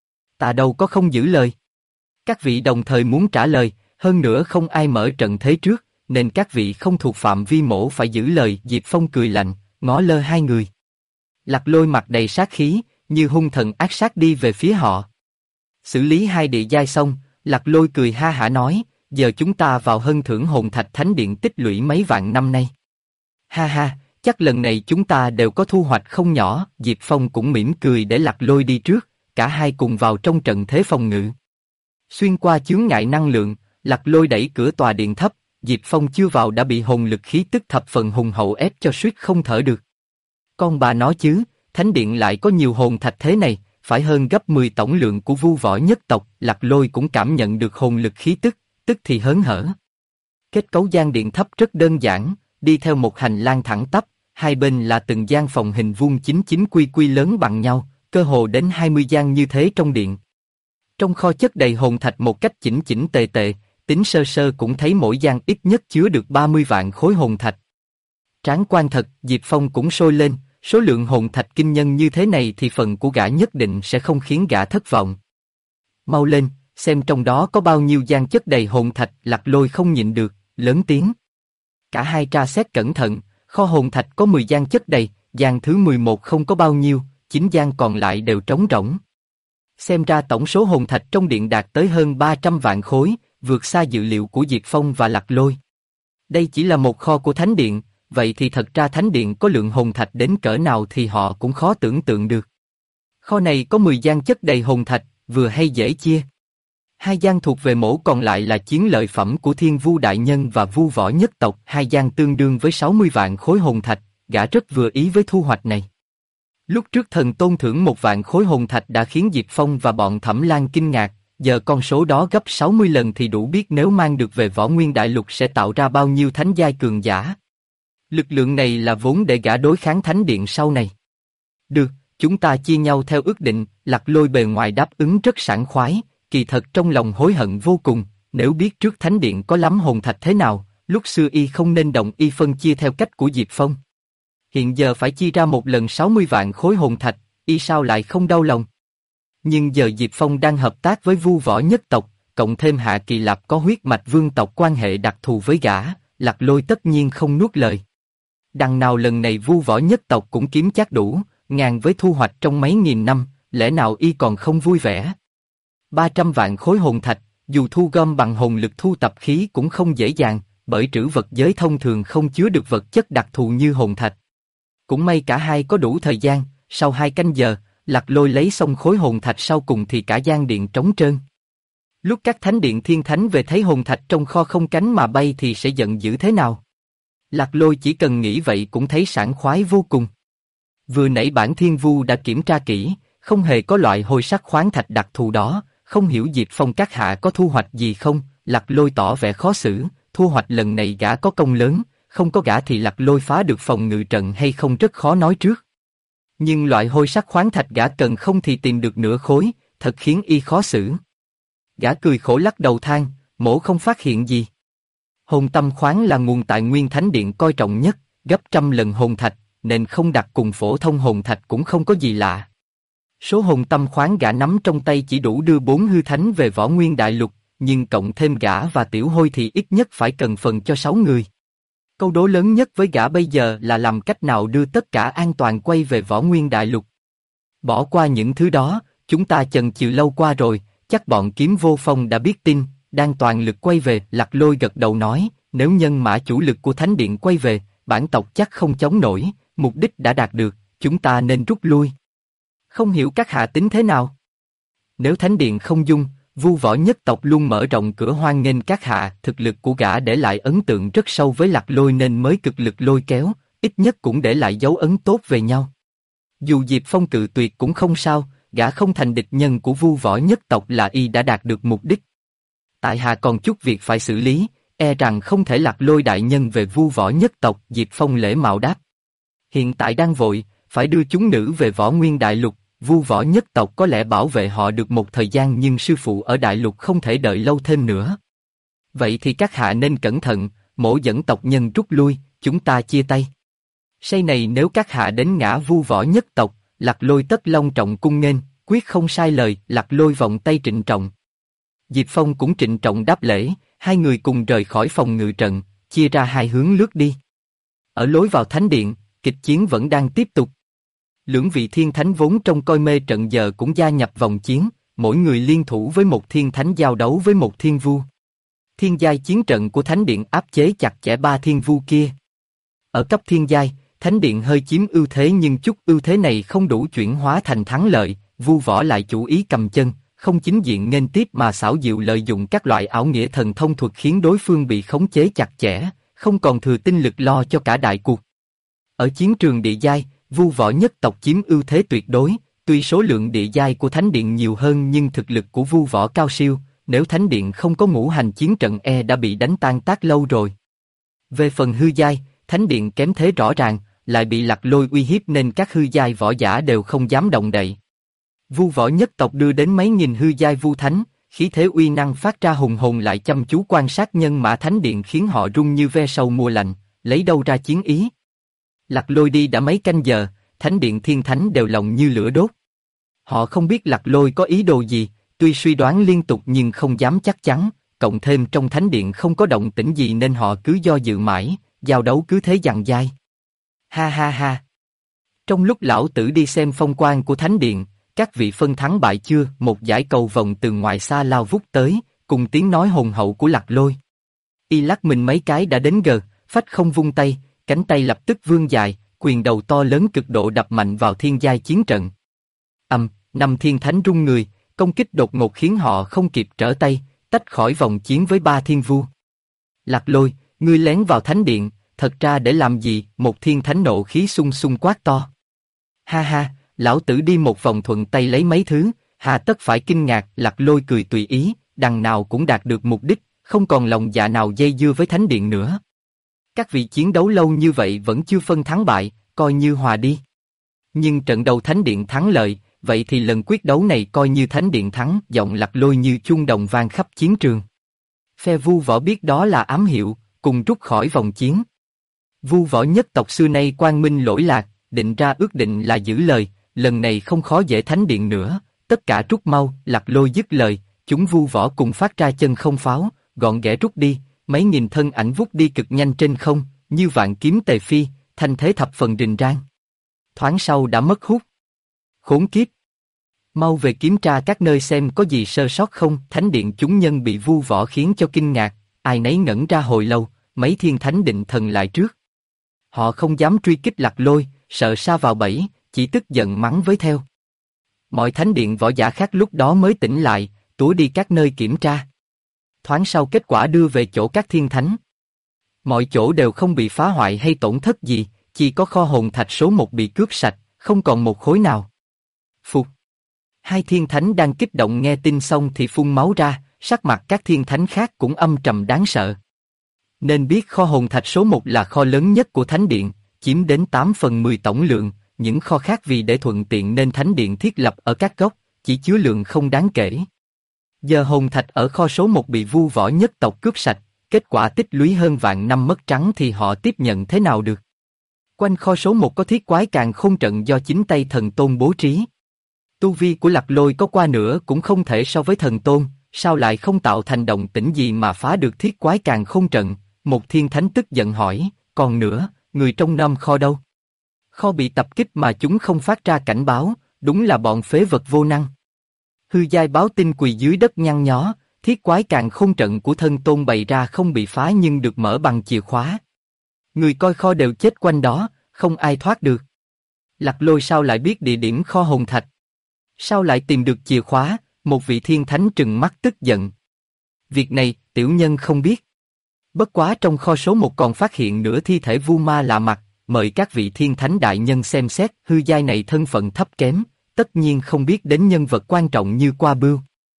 Ta đâu có không giữ lời. Các vị đồng thời muốn trả lời, hơn nữa không ai mở trận thế trước, nên các vị không thuộc phạm vi mổ phải giữ lời. Diệp Phong cười lạnh, ngó lơ hai người. Lạc Lôi mặt đầy sát khí, như hung thần ác sát đi về phía họ. Xử lý hai địa giai xong, Lạc Lôi cười ha hả nói, giờ chúng ta vào hân thưởng hồn thạch Thánh Điện tích lũy mấy vạn năm nay. Ha ha, chắc lần này chúng ta đều có thu hoạch không nhỏ. Diệp Phong cũng mỉm cười để Lạc Lôi đi trước, cả hai cùng vào trong trận thế phòng ngự. Xuyên qua chướng ngại năng lượng, Lạc Lôi đẩy cửa tòa điện thấp, Diệp Phong chưa vào đã bị hồn lực khí tức thập phần hùng hậu ép cho suýt không thở được. Con bà nói chứ, Thánh Điện lại có nhiều hồn thạch thế này, phải hơn gấp 10 tổng lượng của vu võ nhất tộc. Lạc Lôi cũng cảm nhận được hồn lực khí tức, tức thì hớn hở. Kết cấu gian điện thấp rất đơn giản, đi theo một hành lang thẳng tắp, hai bên là từng gian phòng hình vuông chính quy lớn bằng nhau, cơ hồ đến 20 gian như thế trong điện. Trong kho chất đầy hồn thạch một cách chỉnh tề, tính sơ sơ cũng thấy mỗi gian ít nhất chứa được 30 vạn khối hồn thạch. Tráng quan thật, Diệp Phong cũng sôi lên, số lượng hồn thạch kinh nhân như thế này thì phần của gã nhất định sẽ không khiến gã thất vọng. Mau lên, xem trong đó có bao nhiêu gian chất đầy hồn thạch. Lạc Lôi không nhịn được, lớn tiếng. Cả hai tra xét cẩn thận, kho hồn thạch có 10 gian chất đầy, gian thứ 11 không có bao nhiêu, 9 gian còn lại đều trống rỗng. Xem ra tổng số hồn thạch trong điện đạt tới hơn 300 vạn khối, vượt xa dự liệu của Diệp Phong và Lạc Lôi. Đây chỉ là một kho của Thánh Điện, vậy thì thật ra Thánh Điện có lượng hồn thạch đến cỡ nào thì họ cũng khó tưởng tượng được. Kho này có 10 gian chất đầy hồn thạch, vừa hay dễ chia. Hai giang thuộc về mổ, còn lại là chiến lợi phẩm của Thiên Vu đại nhân và Vu Võ nhất tộc. Hai giang tương đương với 60 vạn khối hồn thạch, gã rất vừa ý với thu hoạch này. Lúc trước thần tôn thưởng 1 vạn khối hồn thạch đã khiến Diệp Phong và bọn Thẩm Lan kinh ngạc, giờ con số đó gấp 60 lần thì đủ biết nếu mang được về Võ Nguyên Đại Lục sẽ tạo ra bao nhiêu thánh giai cường giả. Lực lượng này là vốn để gã đối kháng thánh điện sau này. Được, chúng ta chia nhau theo ước định. Lạc Lôi bề ngoài đáp ứng rất sảng khoái, kỳ thật trong lòng hối hận vô cùng. Nếu biết trước thánh điện có lắm hồn thạch thế nào, lúc xưa y không nên đồng y phân chia theo cách của Diệp Phong. Hiện giờ phải chia ra một lần 60 vạn khối hồn thạch, y sao lại không đau lòng. Nhưng giờ Diệp Phong đang hợp tác với Vu Võ nhất tộc, cộng thêm Hạ Kỳ Lạp có huyết mạch vương tộc quan hệ đặc thù với gã, Lạc Lôi tất nhiên không nuốt lời. Đằng nào lần này Vu Võ nhất tộc cũng kiếm chắc đủ, ngàn với thu hoạch trong mấy nghìn năm, lẽ nào y còn không vui vẻ. 300 vạn khối hồn thạch, dù thu gom bằng hồn lực thu tập khí cũng không dễ dàng, bởi trữ vật giới thông thường không chứa được vật chất đặc thù như hồn thạch. Cũng may cả hai có đủ thời gian, sau 2 canh giờ, Lạc Lôi lấy xong khối hồn thạch sau cùng thì cả gian điện trống trơn. Lúc các thánh điện thiên thánh về thấy hồn thạch trong kho không cánh mà bay thì sẽ giận dữ thế nào? Lạc Lôi chỉ cần nghĩ vậy cũng thấy sảng khoái vô cùng. Vừa nãy bản Thiên Vu đã kiểm tra kỹ, không hề có loại hôi sắc khoáng thạch đặc thù đó, không hiểu Diệp Phong các hạ có thu hoạch gì không? Lạc Lôi tỏ vẻ khó xử, thu hoạch lần này gã có công lớn, không có gã thì Lạc Lôi phá được phòng ngự trận hay không rất khó nói trước. Nhưng loại hôi sắc khoáng thạch gã cần không thì tìm được nửa khối, thật khiến y khó xử. Gã cười khổ lắc đầu than, mổ không phát hiện gì. Hồn tâm khoáng là nguồn tài nguyên thánh điện coi trọng nhất, gấp 100 lần hồn thạch, nên không đặt cùng phổ thông hồn thạch cũng không có gì lạ. Số hồn tâm khoáng gã nắm trong tay chỉ đủ đưa 4 hư thánh về Võ Nguyên Đại Lục, nhưng cộng thêm gã và Tiểu Hôi thì ít nhất phải cần phần cho 6 người. Câu đố lớn nhất với gã bây giờ là làm cách nào đưa tất cả an toàn quay về Võ Nguyên Đại Lục. Bỏ qua những thứ đó, chúng ta chần chừ lâu qua rồi, chắc bọn Kiếm Vô Phong đã biết tin, đang toàn lực quay về. Lạc Lôi gật đầu nói, nếu nhân mã chủ lực của Thánh Điện quay về, bản tộc chắc không chống nổi, mục đích đã đạt được, chúng ta nên rút lui. Không hiểu các hạ tính thế nào? Nếu Thánh Điện không dung, Vu Võ nhất tộc luôn mở rộng cửa hoan nghênh các hạ, thực lực của gã để lại ấn tượng rất sâu với Lạc Lôi nên mới cực lực lôi kéo, ít nhất cũng để lại dấu ấn tốt về nhau. Dù Diệp Phong cự tuyệt cũng không sao, gã không thành địch nhân của Vu Võ nhất tộc là y đã đạt được mục đích. Tại hạ còn chút việc phải xử lý, e rằng không thể Lạc Lôi đại nhân về Vu Võ nhất tộc. Diệp Phong lễ mạo đáp. Hiện tại đang vội, phải đưa chúng nữ về Võ Nguyên Đại Lục. Vu Võ nhất tộc có lẽ bảo vệ họ được một thời gian nhưng sư phụ ở Đại Lục không thể đợi lâu thêm nữa. Vậy thì các hạ nên cẩn thận, mổ dẫn tộc nhân rút lui, chúng ta chia tay. Say này nếu các hạ đến ngã Vu Võ nhất tộc, Lạc Lôi tất long trọng cung nghênh, quyết không sai lời. Lạc Lôi vòng tay trịnh trọng. Diệp Phong cũng trịnh trọng đáp lễ, hai người cùng rời khỏi phòng ngự trận, chia ra hai hướng lướt đi. Ở lối vào thánh điện, kịch chiến vẫn đang tiếp tục. Lưỡng vị thiên thánh vốn trong coi mê trận giờ cũng gia nhập vòng chiến, mỗi người liên thủ với một thiên thánh giao đấu với một thiên vu. Thiên giai chiến trận của thánh điện áp chế chặt chẽ 3 thiên vu kia. Ở cấp thiên giai, thánh điện hơi chiếm ưu thế nhưng chút ưu thế này không đủ chuyển hóa thành thắng lợi. Vu Võ lại chủ ý cầm chân, không chính diện nghênh tiếp mà xảo diệu lợi dụng các loại ảo nghĩa thần thông thuật khiến đối phương bị khống chế chặt chẽ, không còn thừa tinh lực lo cho cả đại cuộc. Ở chiến trường địa giai, Vu Võ nhất tộc chiếm ưu thế tuyệt đối, tuy số lượng địa giai của thánh điện nhiều hơn nhưng thực lực của Vu Võ cao siêu, nếu thánh điện không có ngũ hành chiến trận đã bị đánh tan tác lâu rồi. Về phần hư giai, thánh điện kém thế rõ ràng, lại bị Lạc Lôi uy hiếp nên các hư giai võ giả đều không dám động đậy. Vu Võ nhất tộc đưa đến mấy nghìn hư giai vu thánh, khí thế uy năng phát ra hùng hồn lại chăm chú quan sát nhân mã thánh điện khiến họ run như ve sầu mùa lạnh, lấy đâu ra chiến ý. Lạc Lôi đi đã mấy canh giờ, thánh điện thiên thánh đều lòng như lửa đốt. Họ không biết Lạc Lôi có ý đồ gì, tuy suy đoán liên tục nhưng không dám chắc chắn, cộng thêm trong thánh điện không có động tĩnh gì nên họ cứ do dự mãi, giao đấu cứ thế dằng dai. Ha ha ha. Trong lúc lão tử đi xem phong quang của thánh điện, các vị phân thắng bại chưa? Một dải cầu vồng từ ngoài xa lao vút tới, cùng tiếng nói hùng hậu của Lạc Lôi. Y lắc mình mấy cái đã đến gần, phách không vung tay, cánh tay lập tức vươn dài, quyền đầu to lớn cực độ đập mạnh vào thiên giai chiến trận. Năm thiên thánh rung người, công kích đột ngột khiến họ không kịp trở tay, tách khỏi vòng chiến với ba thiên vu. Lạc Lôi, ngươi lén vào thánh điện, thật ra để làm gì? Một thiên thánh nộ khí xung xung quát to. Ha ha, lão tử đi một vòng thuận tay lấy mấy thứ, hà tất phải kinh ngạc. Lạc Lôi cười tùy ý, đằng nào cũng đạt được mục đích, không còn lòng dạ nào dây dưa với thánh điện nữa. Các vị chiến đấu lâu như vậy vẫn chưa phân thắng bại, coi như hòa đi. Nhưng trận đầu thánh điện thắng lợi, vậy thì lần quyết đấu này coi như thánh điện thắng. Giọng Lạc Lôi như chuông đồng vang khắp chiến trường. Phe Vu Võ biết đó là ám hiệu, cùng rút khỏi vòng chiến. Vu Võ nhất tộc xưa nay quang minh lỗi lạc, định ra ước định là giữ lời, lần này không khó dễ thánh điện nữa, tất cả rút mau. Lạc Lôi dứt lời, chúng Vu Võ cùng phát ra chân không pháo, gọn ghẽ rút đi, mấy nghìn thân ảnh vút đi cực nhanh trên không, như vạn kiếm tề phi, thanh thế thập phần rình rang. Thoáng sau đã mất hút. Khốn kiếp! Mau về kiểm tra các nơi xem có gì sơ sót không. Thánh điện chúng nhân bị Vu Võ khiến cho kinh ngạc, ai nấy ngẩn ra hồi lâu, mấy thiên thánh định thần lại trước. Họ không dám truy kích Lạc Lôi, sợ sa vào bẫy, chỉ tức giận mắng với theo. Mọi thánh điện võ giả khác lúc đó mới tỉnh lại, túa đi các nơi kiểm tra. Thoáng sau kết quả đưa về chỗ các thiên thánh. Mọi chỗ đều không bị phá hoại hay tổn thất gì, chỉ có kho hồn thạch số 1 bị cướp sạch, không còn một khối nào. Phục. Hai thiên thánh đang kích động nghe tin xong thì phun máu ra, sắc mặt các thiên thánh khác cũng âm trầm đáng sợ. Nên biết kho hồn thạch số 1 là kho lớn nhất của thánh điện, chiếm đến 8/10 tổng lượng, những kho khác vì để thuận tiện nên thánh điện thiết lập ở các góc, chỉ chứa lượng không đáng kể. Giờ hồn thạch ở kho số 1 bị Vu Võ nhất tộc cướp sạch, kết quả tích lũy hơn vạn năm mất trắng thì họ tiếp nhận thế nào được? Quanh kho số 1 có thiết quái càn khôn trận do chính tay thần tôn bố trí. Tu vi của Lạc Lôi có qua nữa cũng không thể so với thần tôn, sao lại không tạo thành động tĩnh gì mà phá được thiết quái càn khôn trận? Một thiên thánh tức giận hỏi, còn nữa, người trong năm kho đâu? Kho bị tập kích mà chúng không phát ra cảnh báo, đúng là bọn phế vật vô năng. Hư giai báo tin quỳ dưới đất nhăn nhó, thiết quái càn khôn trận của thân tôn bày ra không bị phá nhưng được mở bằng chìa khóa. Người coi kho đều chết quanh đó, không ai thoát được. Lạc Lôi sao lại biết địa điểm kho hồn thạch? Sao lại tìm được chìa khóa? Một vị thiên thánh trừng mắt tức giận. Việc này, tiểu nhân không biết. Bất quá trong kho số 1 còn phát hiện nửa thi thể vu ma lạ mặt, mời các vị thiên thánh đại nhân xem xét. Hư giai này thân phận thấp kém, tất nhiên không biết đến nhân vật quan trọng như Qua Bưu.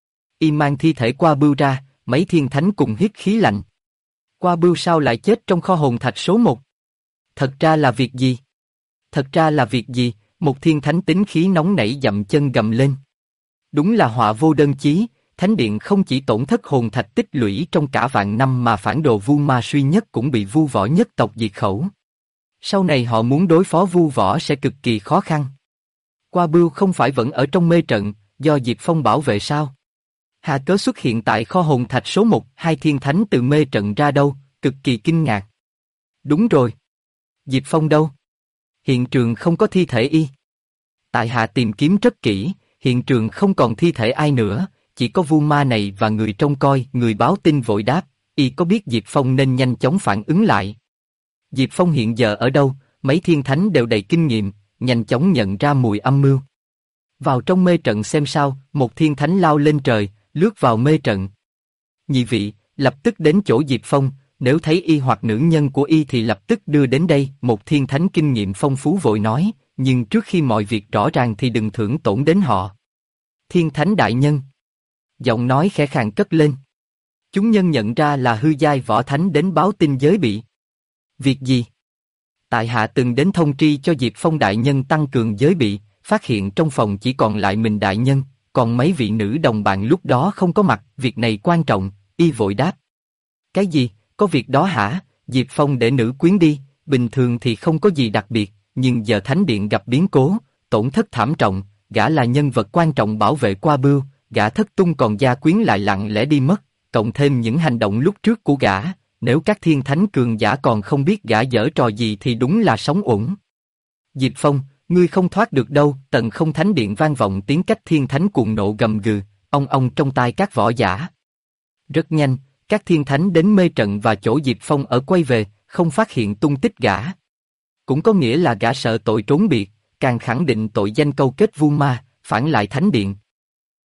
Y mang thi thể Qua Bưu ra, mấy thiên thánh cùng hít khí lạnh. Qua Bưu sao lại chết trong kho hồn thạch số 1? Thật ra là việc gì? Thật ra là việc gì? Một thiên thánh tính khí nóng nảy dậm chân gầm lên. Đúng là họa vô đơn chí, thánh điện không chỉ tổn thất hồn thạch tích lũy trong cả vạn năm mà phản đồ Vu Ma suy nhất cũng bị Vu Võ nhất tộc diệt khẩu. Sau này họ muốn đối phó Vu Võ sẽ cực kỳ khó khăn. Qua Bưu không phải vẫn ở trong mê trận, do Diệp Phong bảo vệ sao? Hà cớ xuất hiện tại kho hồn thạch số 1, hai thiên thánh từ mê trận ra đâu, cực kỳ kinh ngạc. Đúng rồi. Diệp Phong đâu? Hiện trường không có thi thể y. Tại hạ tìm kiếm rất kỹ, hiện trường không còn thi thể ai nữa, chỉ có Vu Ma này và người trông coi. Người báo tin vội đáp, y có biết Diệp Phong nên nhanh chóng phản ứng lại. Diệp Phong hiện giờ ở đâu? Mấy thiên thánh đều đầy kinh nghiệm, nhanh chóng nhận ra mùi âm mưu. Vào trong mê trận xem sao. Một thiên thánh lao lên trời, lướt vào mê trận. Nhị vị, lập tức đến chỗ Diệp Phong, nếu thấy y hoặc nữ nhân của y thì lập tức đưa đến đây. Một thiên thánh kinh nghiệm phong phú vội nói, nhưng trước khi mọi việc rõ ràng thì đừng thương tổn đến họ. Thiên thánh đại nhân. Giọng nói khẽ khàng cất lên. Chúng nhân nhận ra là hư giai võ thánh đến báo tin giới bị. Việc gì? Tại hạ từng đến thông tri cho Diệp Phong đại nhân tăng cường giới bị, phát hiện trong phòng chỉ còn lại mình đại nhân, còn mấy vị nữ đồng bạn lúc đó không có mặt. Việc này quan trọng, y vội đáp. Cái gì? Có việc đó hả? Diệp Phong để nữ quyến đi, bình thường thì không có gì đặc biệt, nhưng giờ thánh điện gặp biến cố, tổn thất thảm trọng, gã là nhân vật quan trọng bảo vệ Qua Bưu, gã thất tung còn gia quyến lại lặng lẽ đi mất, cộng thêm những hành động lúc trước của gã, nếu các thiên thánh cường giả còn không biết gã giở trò gì thì đúng là sống uổng. Diệp Phong, ngươi không thoát được đâu. Tận không thánh điện vang vọng tiếng cách thiên thánh cuồng nộ gầm gừ, ong ong trong tai các võ giả. Rất nhanh, các thiên thánh đến mê trận và chỗ Diệp Phong ở quay về, không phát hiện tung tích gã. Cũng có nghĩa là gã sợ tội trốn biệt, càng khẳng định tội danh câu kết vu ma, phản lại thánh điện.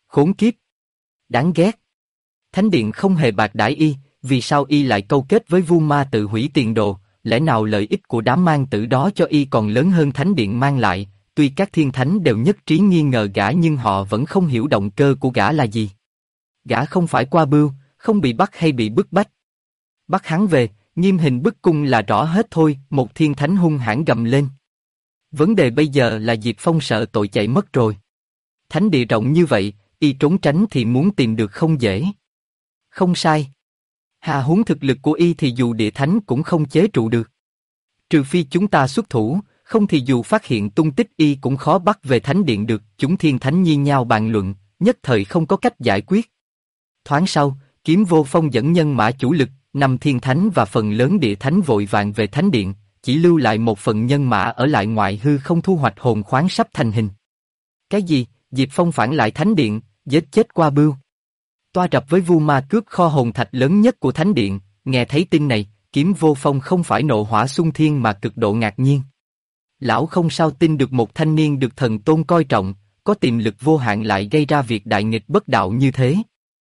Khốn kiếp! Đáng ghét! Thánh điện không hề bạc đãi y, vì sao y lại câu kết với Vu Ma tự hủy tiền đồ, lẽ nào lợi ích của đám mang tử đó cho y còn lớn hơn thánh điện mang lại, tuy các thiên thánh đều nhất trí nghi ngờ gã nhưng họ vẫn không hiểu động cơ của gã là gì. Gã không phải qua bưu, không bị bắt hay bị bức bách. Bắt hắn về, nghiêm hình bức cung là rõ hết thôi, một thiên thánh hung hãn gầm lên. Vấn đề bây giờ là Diệp Phong sợ tội chạy mất rồi. Thánh địa rộng như vậy, y trốn tránh thì muốn tìm được không dễ. Không sai. Hà huống thực lực của y thì dù địa thánh cũng không chế trụ được. Trừ phi chúng ta xuất thủ, không thì dù phát hiện tung tích y cũng khó bắt về thánh điện được. Chúng thiên thánh nhi nhau bàn luận, nhất thời không có cách giải quyết. Thoáng sau, Kiếm Vô Phong dẫn nhân mã chủ lực, 5 thiên thánh và phần lớn địa thánh vội vàng về thánh điện, chỉ lưu lại một phần nhân mã ở lại ngoại hư không thu hoạch hồn khoáng sắp thành hình. Cái gì? Diệp Phong phản lại thánh điện, giết chết qua bưu. Toa rập với Vu Ma cướp kho hồn thạch lớn nhất của thánh điện, nghe thấy tin này, Kiếm Vô Phong không phải nộ hỏa xung thiên mà cực độ ngạc nhiên. Lão không sao tin được một thanh niên được thần tôn coi trọng, có tiềm lực vô hạn lại gây ra việc đại nghịch bất đạo như thế.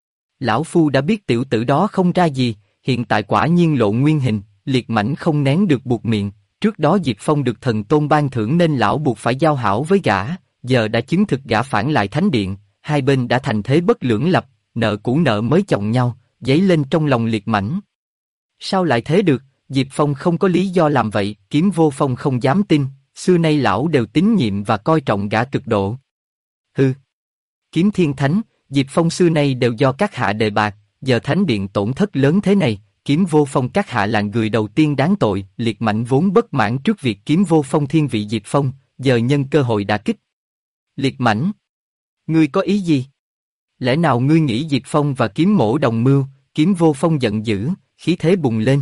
Lão Phu đã biết tiểu tử đó không ra gì, hiện tại quả nhiên lộ nguyên hình, liệt mãnh không nén được buộc miệng. Trước đó Diệp Phong được thần tôn ban thưởng nên lão buộc phải giao hảo với gã, giờ đã chứng thực gã phản lại thánh điện, hai bên đã thành thế bất lưỡng lập, nợ cũ nợ mới chồng nhau, dấy lên trong lòng liệt mãnh. Sao lại thế được? Diệp Phong không có lý do làm vậy, Kiếm Vô Phong không dám tin, xưa nay lão đều tín nhiệm và coi trọng gã cực độ. Hừ. Kiếm Thiên Thánh, Diệp Phong xưa nay đều do các hạ đề bạt, giờ thánh điện tổn thất lớn thế này, Kiếm Vô Phong các hạ là người đầu tiên đáng tội. Liệt mãnh vốn bất mãn trước việc Kiếm Vô Phong thiên vị Diệp Phong, giờ nhân cơ hội đả kích. Liệt mãnh, ngươi có ý gì? Lẽ nào ngươi nghĩ Diệp Phong và Kiếm Mỗ đồng mưu? Kiếm Vô Phong giận dữ, khí thế bùng lên.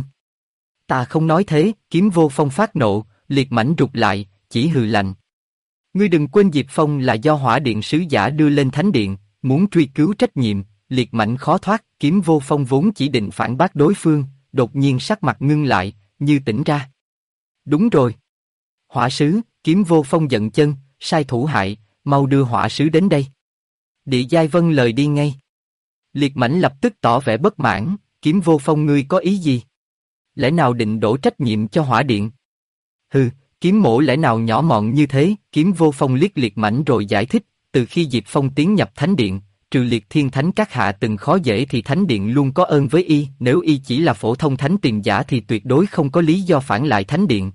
Ta không nói thế, Kiếm Vô Phong phát nộ, liệt mãnh rụt lại, chỉ hừ lạnh. Ngươi đừng quên Diệp Phong là do hỏa điện sứ giả đưa lên thánh điện, muốn truy cứu trách nhiệm, liệt mãnh khó thoát. Kiếm Vô Phong vốn chỉ định phản bác đối phương, đột nhiên sắc mặt ngưng lại, như tỉnh ra. Đúng rồi. Hỏa sứ, Kiếm Vô Phong giận chân, sai thủ hại, mau đưa hỏa sứ đến đây. Địa Giai vâng lời đi ngay. Liệt mãnh lập tức tỏ vẻ bất mãn, Kiếm Vô Phong ngươi có ý gì? Lẽ nào định đổ trách nhiệm cho hỏa điện? Hừ, Kiếm Mỗ lẽ nào nhỏ mọn như thế? Kiếm Vô Phong liếc liệt mãnh rồi giải thích, từ khi Diệp Phong tiến nhập thánh điện, trừ liệt thiên thánh các hạ từng khó dễ thì thánh điện luôn có ơn với y, nếu y chỉ là phổ thông thánh tiền giả thì tuyệt đối không có lý do phản lại thánh điện.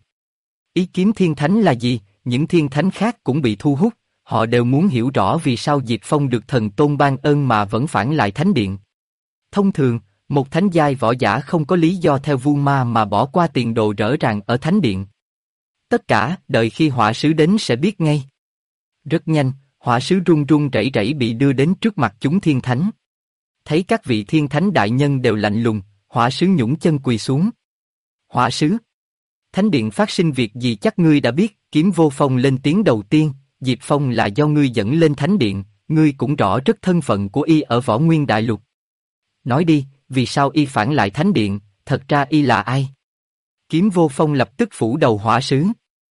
Ý Kiếm Thiên Thánh là gì? Những thiên thánh khác cũng bị thu hút, họ đều muốn hiểu rõ vì sao Diệp Phong được thần tôn ban ơn mà vẫn phản lại thánh điện. Thông thường, một thánh giai võ giả không có lý do theo Vu Ma mà bỏ qua tiền đồ rỡ ràng ở thánh điện. Tất cả, đợi khi hỏa sứ đến sẽ biết ngay. Rất nhanh, hỏa sứ run run rẩy rẩy bị đưa đến trước mặt chúng thiên thánh. Thấy các vị thiên thánh đại nhân đều lạnh lùng, hỏa sứ nhũng chân quỳ xuống. Hỏa sứ, thánh điện phát sinh việc gì chắc ngươi đã biết. Kiếm Vô Phong lên tiếng đầu tiên, Diệp Phong là do ngươi dẫn lên thánh điện, ngươi cũng rõ rất thân phận của y ở Võ Nguyên Đại Lục. Nói đi, vì sao y phản lại thánh điện, thật ra y là ai? Kiếm Vô Phong lập tức phủ đầu hỏa sứ.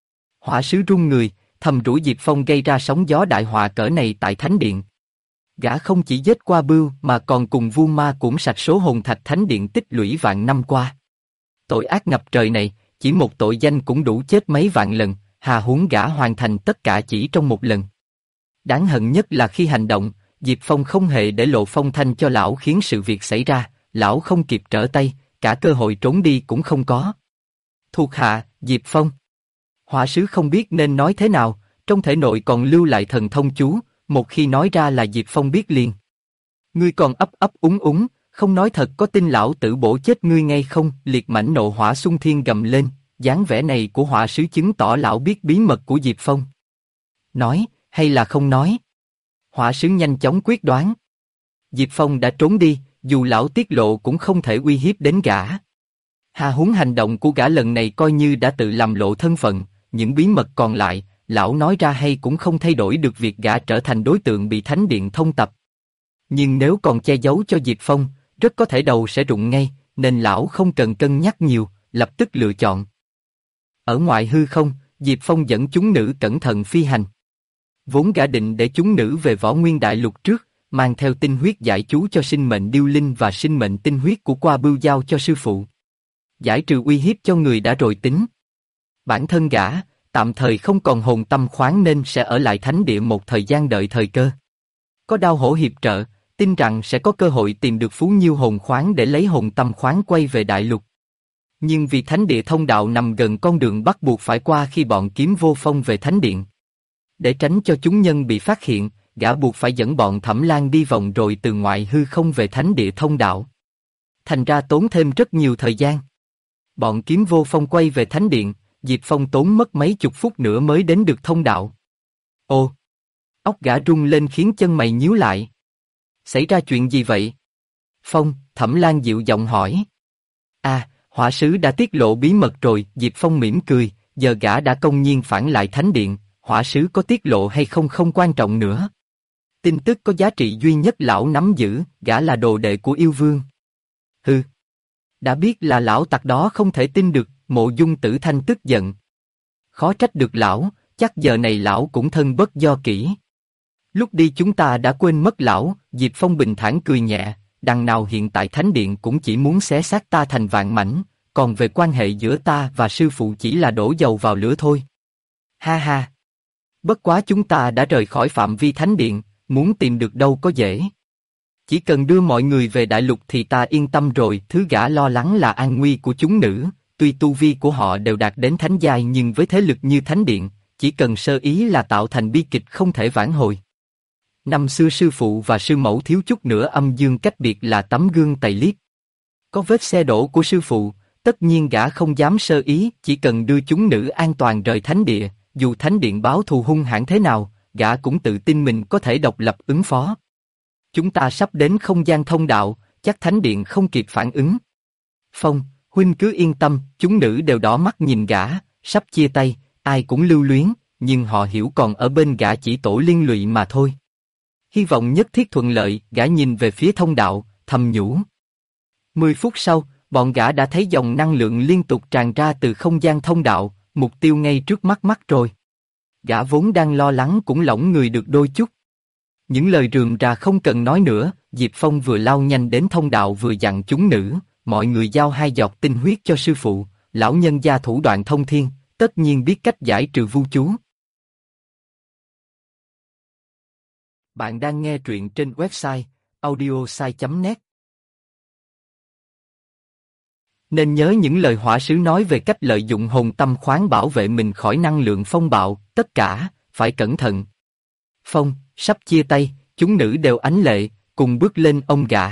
Hỏa sứ run người, thầm rủi Diệp Phong gây ra sóng gió đại họa cỡ này tại thánh điện. Gã không chỉ giết qua bưu mà còn cùng Vu Ma cũng sạch số hồn thạch thánh điện tích lũy vạn năm qua. Tội ác ngập trời này, chỉ một tội danh cũng đủ chết mấy vạn lần, hà huống gã hoàn thành tất cả chỉ trong một lần. Đáng hận nhất là khi hành động, Diệp Phong không hề để lộ phong thanh cho lão khiến sự việc xảy ra, lão không kịp trở tay, cả cơ hội trốn đi cũng không có. Thuộc hạ, Diệp Phong. Hỏa sứ không biết nên nói thế nào, trong thể nội còn lưu lại thần thông chú, một khi nói ra là Diệp Phong biết liền. Ngươi còn ấp ấp úng úng, không nói thật có tin lão tử bổ chết ngươi ngay không? Liệt mãnh nộ hỏa xung thiên gầm lên, dáng vẻ này của hỏa sứ chứng tỏ lão biết bí mật của Diệp Phong. Nói, hay là không nói? Hỏa sứ nhanh chóng quyết đoán. Diệp Phong đã trốn đi, dù lão tiết lộ cũng không thể uy hiếp đến gã. Hà huống hành động của gã lần này coi như đã tự làm lộ thân phận, những bí mật còn lại, lão nói ra hay cũng không thay đổi được việc gã trở thành đối tượng bị thánh điện thông tập. Nhưng nếu còn che giấu cho Diệp Phong, rất có thể đầu sẽ rụng ngay, nên lão không cần cân nhắc nhiều, lập tức lựa chọn. Ở ngoại hư không, Diệp Phong dẫn chúng nữ cẩn thận phi hành. Vốn gã định để chúng nữ về Võ Nguyên Đại Lục trước, mang theo tinh huyết giải chú cho sinh mệnh điêu linh và sinh mệnh tinh huyết của Qua Bưu giao cho sư phụ. Giải trừ uy hiếp cho người đã rồi tính. Bản thân gã, tạm thời không còn hồn tâm khoáng nên sẽ ở lại thánh địa một thời gian đợi thời cơ. Có Đao Hổ hiệp trợ, tin rằng sẽ có cơ hội tìm được Phú Nhiêu hồn khoáng để lấy hồn tâm khoáng quay về đại lục. Nhưng vì thánh địa thông đạo nằm gần con đường bắt buộc phải qua khi bọn Kiếm Vô Phong về thánh điện. Để tránh cho chúng nhân bị phát hiện, gã buộc phải dẫn bọn Thẩm Lan đi vòng rồi từ ngoại hư không về thánh địa thông đạo. Thành ra tốn thêm rất nhiều thời gian. Bọn Kiếm Vô Phong quay về thánh điện, Diệp Phong tốn mất mấy chục phút nữa mới đến được thông đạo. Ồ! Óc gã rung lên khiến chân mày nhíu lại. Xảy ra chuyện gì vậy? Phong, Thẩm Lan dịu giọng hỏi. À, hỏa sứ đã tiết lộ bí mật rồi, Diệp Phong mỉm cười, giờ gã đã công nhiên phản lại thánh điện, hỏa sứ có tiết lộ hay không không quan trọng nữa. Tin tức có giá trị duy nhất lão nắm giữ, gã là đồ đệ của yêu vương. Hừ. Đã biết là lão tặc đó không thể tin được, Mộ Dung Tử Thanh tức giận. Khó trách được lão, chắc giờ này lão cũng thân bất do kỹ. Lúc đi chúng ta đã quên mất lão, Diệp Phong bình thản cười nhẹ, đằng nào hiện tại thánh điện cũng chỉ muốn xé xác ta thành vạn mảnh, còn về quan hệ giữa ta và sư phụ chỉ là đổ dầu vào lửa thôi. Ha ha. Bất quá chúng ta đã rời khỏi phạm vi thánh điện, muốn tìm được đâu có dễ. Chỉ cần đưa mọi người về đại lục thì ta yên tâm rồi. Thứ gã lo lắng là an nguy của chúng nữ, tuy tu vi của họ đều đạt đến thánh giai nhưng với thế lực như thánh điện, chỉ cần sơ ý là tạo thành bi kịch không thể vãn hồi. Năm xưa sư phụ và sư mẫu thiếu chút nữa âm dương cách biệt là tấm gương tày liếc. Có vết xe đổ của sư phụ, tất nhiên gã không dám sơ ý, chỉ cần đưa chúng nữ an toàn rời thánh địa, dù thánh điện báo thù hung hãn thế nào, gã cũng tự tin mình có thể độc lập ứng phó. Chúng ta sắp đến không gian thông đạo, chắc thánh điện không kịp phản ứng. Phong, huynh cứ yên tâm, chúng nữ đều đỏ mắt nhìn gã, sắp chia tay, ai cũng lưu luyến, nhưng họ hiểu còn ở bên gã chỉ tổ liên lụy mà thôi. Hy vọng nhất thiết thuận lợi, gã nhìn về phía thông đạo, thầm nhủ. 10 phút sau, bọn gã đã thấy dòng năng lượng liên tục tràn ra từ không gian thông đạo, mục tiêu ngay trước mắt rồi. Gã vốn đang lo lắng cũng lỏng người được đôi chút. Những lời rườm rà không cần nói nữa, Diệp Phong vừa lao nhanh đến thông đạo vừa dặn chúng nữ, mọi người giao 2 giọt tinh huyết cho sư phụ, lão nhân gia thủ đoạn thông thiên, tất nhiên biết cách giải trừ vu chú. Bạn đang nghe truyện trên website audiosai.net. Nên nhớ những lời hỏa sứ nói về cách lợi dụng hồn tâm khoáng bảo vệ mình khỏi năng lượng phong bạo, tất cả, phải cẩn thận. Phong, sắp chia tay, chúng nữ đều ánh lệ, cùng bước lên ôm gã.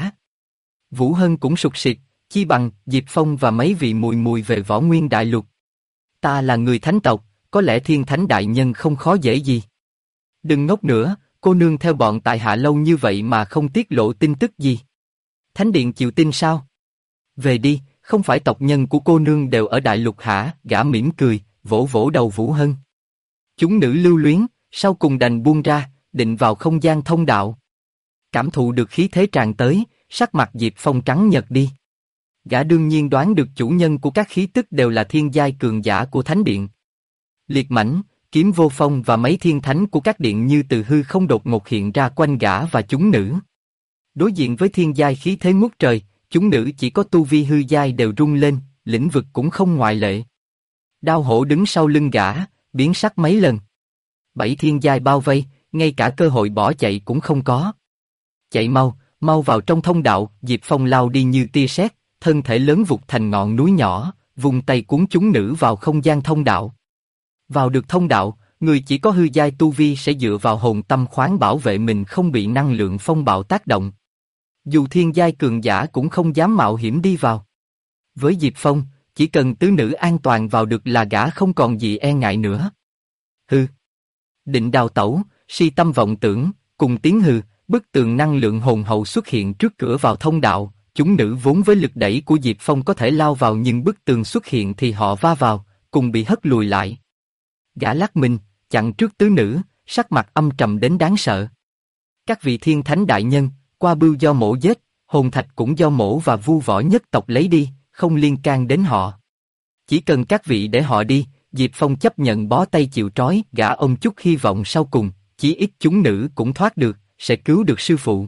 Vũ Hân cũng sụt sịt, chi bằng Diệp Phong và mấy vị mùi mùi về Võ Nguyên Đại Lục. Ta là người thánh tộc, có lẽ thiên thánh đại nhân không khó dễ gì. Đừng ngốc nữa, cô nương theo bọn tại hạ lâu như vậy mà không tiết lộ tin tức gì. Thánh điện chịu tin sao? Về đi, không phải tộc nhân của cô nương đều ở Đại Lục hả? Gã mỉm cười, vỗ vỗ đầu Vũ Hân. Chúng nữ lưu luyến, sau cùng đành buông ra, định vào không gian thông đạo. Cảm thụ được khí thế tràn tới, sắc mặt Diệp Phong trắng nhợt đi. Gã đương nhiên đoán được chủ nhân của các khí tức đều là thiên giai cường giả của thánh điện. Liệt Mãnh, Kiếm Vô Phong và mấy thiên thánh của các điện như từ hư không đột ngột hiện ra quanh gã và chúng nữ. Đối diện với thiên giai khí thế ngút trời, chúng nữ chỉ có tu vi hư giai đều rung lên, lĩnh vực cũng không ngoại lệ. Đao Hổ đứng sau lưng gã, biến sắc mấy lần. 7 thiên giai bao vây, ngay cả cơ hội bỏ chạy cũng không có. Chạy mau, mau vào trong thông đạo. Diệp Phong lao đi như tia sét, thân thể lớn vụt thành ngọn núi nhỏ, vùng tay cuốn chúng nữ vào không gian thông đạo. Vào được thông đạo, người chỉ có hư giai tu vi sẽ dựa vào hồn tâm khoáng bảo vệ mình không bị năng lượng phong bạo tác động. Dù thiên giai cường giả cũng không dám mạo hiểm đi vào. Với Diệp Phong, chỉ cần tứ nữ an toàn vào được là gã không còn gì e ngại nữa. Hừ. Định đào tẩu, si tâm vọng tưởng, cùng tiếng hừ, bức tường năng lượng hồn hậu xuất hiện trước cửa vào thông đạo. Chúng nữ vốn với lực đẩy của Diệp Phong có thể lao vào nhưng bức tường xuất hiện thì họ va vào, cùng bị hất lùi lại. Gã lắc mình, chặn trước tứ nữ, sắc mặt âm trầm đến đáng sợ. Các vị thiên thánh đại nhân, Qua Bưu do mổ giết, hồn thạch cũng do mổ và Vu Võ nhất tộc lấy đi, không liên can đến họ. Chỉ cần các vị để họ đi, Diệp Phong chấp nhận bó tay chịu trói. Gã ôm chút hy vọng sau cùng, chí ít chúng nữ cũng thoát được, sẽ cứu được sư phụ.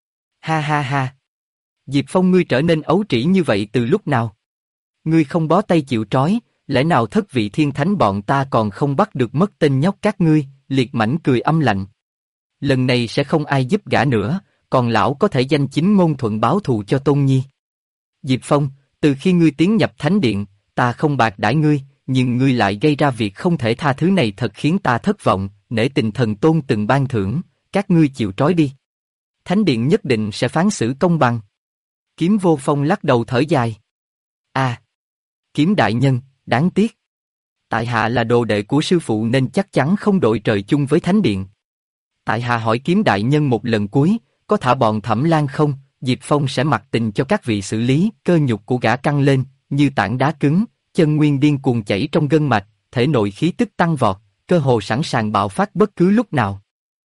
Ha ha ha. Diệp Phong, ngươi trở nên ấu trĩ như vậy từ lúc nào? Ngươi không bó tay chịu trói, lẽ nào thất vị thiên thánh bọn ta còn không bắt được mất tên nhóc các ngươi? Liệt Mãnh cười âm lạnh. Lần này sẽ không ai giúp gã nữa, còn lão có thể danh chính ngôn thuận báo thù cho Tôn Nhi. Diệp Phong, từ khi ngươi tiến nhập thánh điện, ta không bạc đãi ngươi, nhưng ngươi lại gây ra việc không thể tha thứ này thật khiến ta thất vọng, nể tình thần tôn từng ban thưởng, các ngươi chịu trói đi. Thánh điện nhất định sẽ phán xử công bằng. Kiếm Vô Phong lắc đầu thở dài. À, Kiếm đại nhân, đáng tiếc. Tại hạ là đồ đệ của sư phụ nên chắc chắn không đội trời chung với thánh điện. Tại hạ hỏi Kiếm đại nhân một lần cuối, có thả bọn Thẩm Lan không? Diệp Phong sẽ mặc tình cho các vị xử lý. Cơ nhục của gã căng lên, như tảng đá cứng, chân nguyên điên cuồng chảy trong gân mạch, thể nội khí tức tăng vọt, cơ hồ sẵn sàng bạo phát bất cứ lúc nào.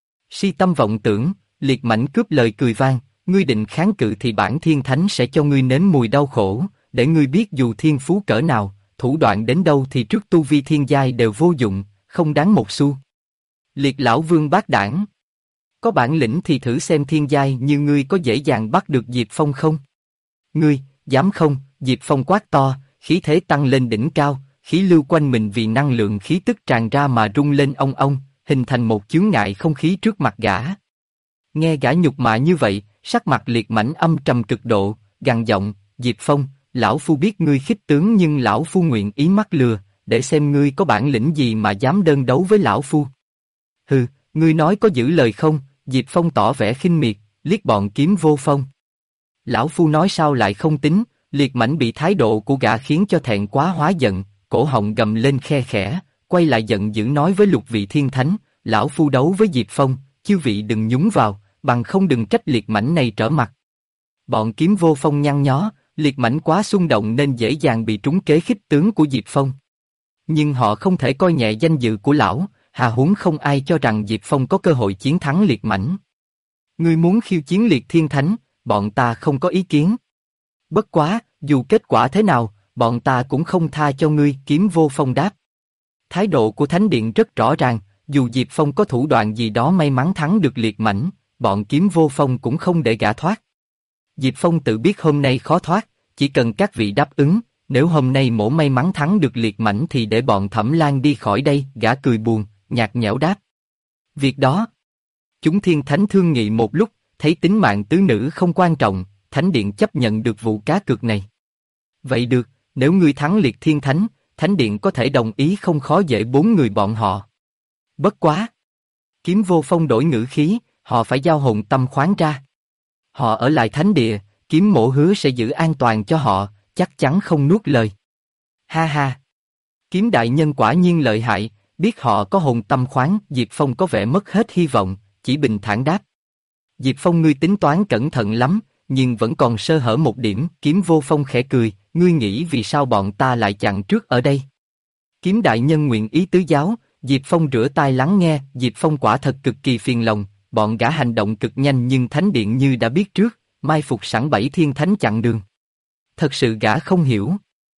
Si tâm vọng tưởng, Liệt Mãnh cướp lời cười vang, ngươi định kháng cự thì bản thiên thánh sẽ cho ngươi nếm mùi đau khổ, để ngươi biết dù thiên phú cỡ nào, thủ đoạn đến đâu thì trước tu vi thiên giai đều vô dụng, không đáng một xu. Liệt lão vương bác đảng. Có bản lĩnh thì thử xem thiên giai như ngươi có dễ dàng bắt được Diệp Phong không? Ngươi, dám không? Diệp Phong quát to, khí thế tăng lên đỉnh cao, khí lưu quanh mình vì năng lượng khí tức tràn ra mà rung lên ong ong, hình thành một chướng ngại không khí trước mặt gã. Nghe gã nhục mạ như vậy, sắc mặt Liệt Mãnh âm trầm cực độ, gằn giọng, Diệp Phong, lão phu biết ngươi khích tướng nhưng lão phu nguyện ý mắc lừa, để xem ngươi có bản lĩnh gì mà dám đơn đấu với lão phu. Hừ, ngươi nói có giữ lời không? Diệp Phong tỏ vẻ khinh miệt, liếc bọn Kiếm Vô Phong. Lão phu nói sao lại không tính? Liệt Mãnh bị thái độ của gã khiến cho thẹn quá hóa giận, cổ họng gầm lên khe khẽ, quay lại giận dữ nói với lục vị thiên thánh, lão phu đấu với Diệp Phong, chư vị đừng nhúng vào, bằng không đừng trách Liệt Mãnh này trở mặt. Bọn Kiếm Vô Phong nhăn nhó, Liệt Mãnh quá xung động nên dễ dàng bị trúng kế khích tướng của Diệp Phong. Nhưng họ không thể coi nhẹ danh dự của lão, hà huống không ai cho rằng Diệp Phong có cơ hội chiến thắng Liệt Mãnh. Ngươi muốn khiêu chiến Liệt Thiên Thánh, bọn ta không có ý kiến. Bất quá, dù kết quả thế nào, bọn ta cũng không tha cho ngươi. Kiếm Vô Phong đáp. Thái độ của Thánh Điện rất rõ ràng, dù Diệp Phong có thủ đoạn gì đó may mắn thắng được Liệt Mãnh, bọn Kiếm Vô Phong cũng không để gã thoát. Diệp Phong tự biết hôm nay khó thoát, chỉ cần các vị đáp ứng, nếu hôm nay mổ may mắn thắng được Liệt Mãnh thì để bọn Thẩm Lan đi khỏi đây. Gã cười buồn, nhạt nhẽo đáp. Việc đó. Chúng thiên thánh thương nghị một lúc, thấy tính mạng tứ nữ không quan trọng, Thánh Điện chấp nhận được vụ cá cược này. Vậy được, nếu ngươi thắng Liệt Thiên Thánh, Thánh Điện có thể đồng ý không khó dễ bốn người bọn họ. Bất quá. Kiếm Vô Phong đổi ngữ khí, họ phải giao hồn tâm khoáng ra. Họ ở lại Thánh Địa, Kiếm Mỗ hứa sẽ giữ an toàn cho họ, chắc chắn không nuốt lời. Ha ha. Kiếm đại nhân quả nhiên lợi hại, biết họ có hồn tâm khoáng. Diệp Phong có vẻ mất hết hy vọng, chỉ bình thản đáp. Diệp Phong, ngươi tính toán cẩn thận lắm, nhưng vẫn còn sơ hở một điểm. Kiếm Vô Phong khẽ cười, ngươi nghĩ vì sao bọn ta lại chặn trước ở đây? Kiếm đại nhân nguyện ý tứ giáo. Diệp Phong rửa tai lắng nghe. Diệp Phong quả thật cực kỳ phiền lòng, bọn gã hành động cực nhanh nhưng Thánh Điện như đã biết trước, mai phục sẵn 7 thiên thánh chặn đường. Thật sự gã không hiểu.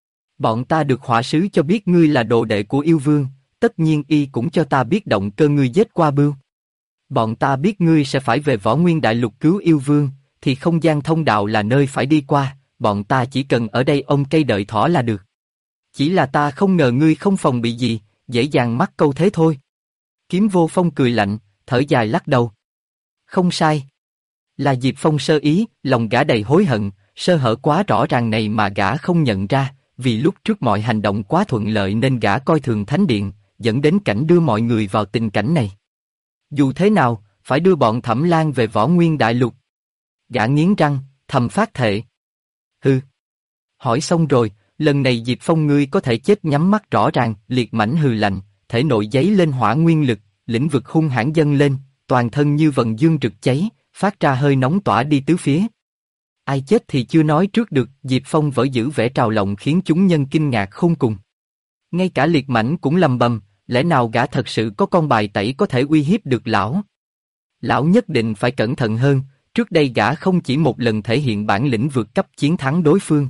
Bọn ta được hỏa sứ cho biết ngươi là đồ đệ của yêu vương, tất nhiên y cũng cho ta biết động cơ ngươi giết qua bưu. Bọn ta biết ngươi sẽ phải về Võ Nguyên Đại Lục cứu yêu vương, thì không gian thông đạo là nơi phải đi qua, bọn ta chỉ cần ở đây ôm cây đợi thỏ là được. Chỉ là ta không ngờ ngươi không phòng bị gì, dễ dàng mắc câu thế thôi. Kiếm Vô Phong cười lạnh, thở dài lắc đầu. Không sai. Là Diệp Phong sơ ý, lòng gã đầy hối hận, sơ hở quá rõ ràng này mà gã không nhận ra, vì lúc trước mọi hành động quá thuận lợi nên gã coi thường Thánh Điện, dẫn đến cảnh đưa mọi người vào tình cảnh này. Dù thế nào, phải đưa bọn Thẩm Lan về Võ Nguyên Đại Lục. Gã nghiến răng, thầm phát thệ. Hừ. Hỏi xong rồi, lần này Diệp Phong ngươi có thể chết nhắm mắt rõ ràng. Liệt Mãnh hừ lạnh, thể nội giấy lên hỏa nguyên lực, lĩnh vực hung hãn dâng lên, toàn thân như vầng dương rực cháy, phát ra hơi nóng tỏa đi tứ phía. Ai chết thì chưa nói trước được. Diệp Phong vỡ giữ vẻ trào lộng khiến chúng nhân kinh ngạc khôn cùng. Ngay cả Liệt Mãnh cũng lầm bầm, lẽ nào gã thật sự có con bài tẩy có thể uy hiếp được lão? Lão nhất định phải cẩn thận hơn, trước đây gã không chỉ một lần thể hiện bản lĩnh vượt cấp chiến thắng đối phương.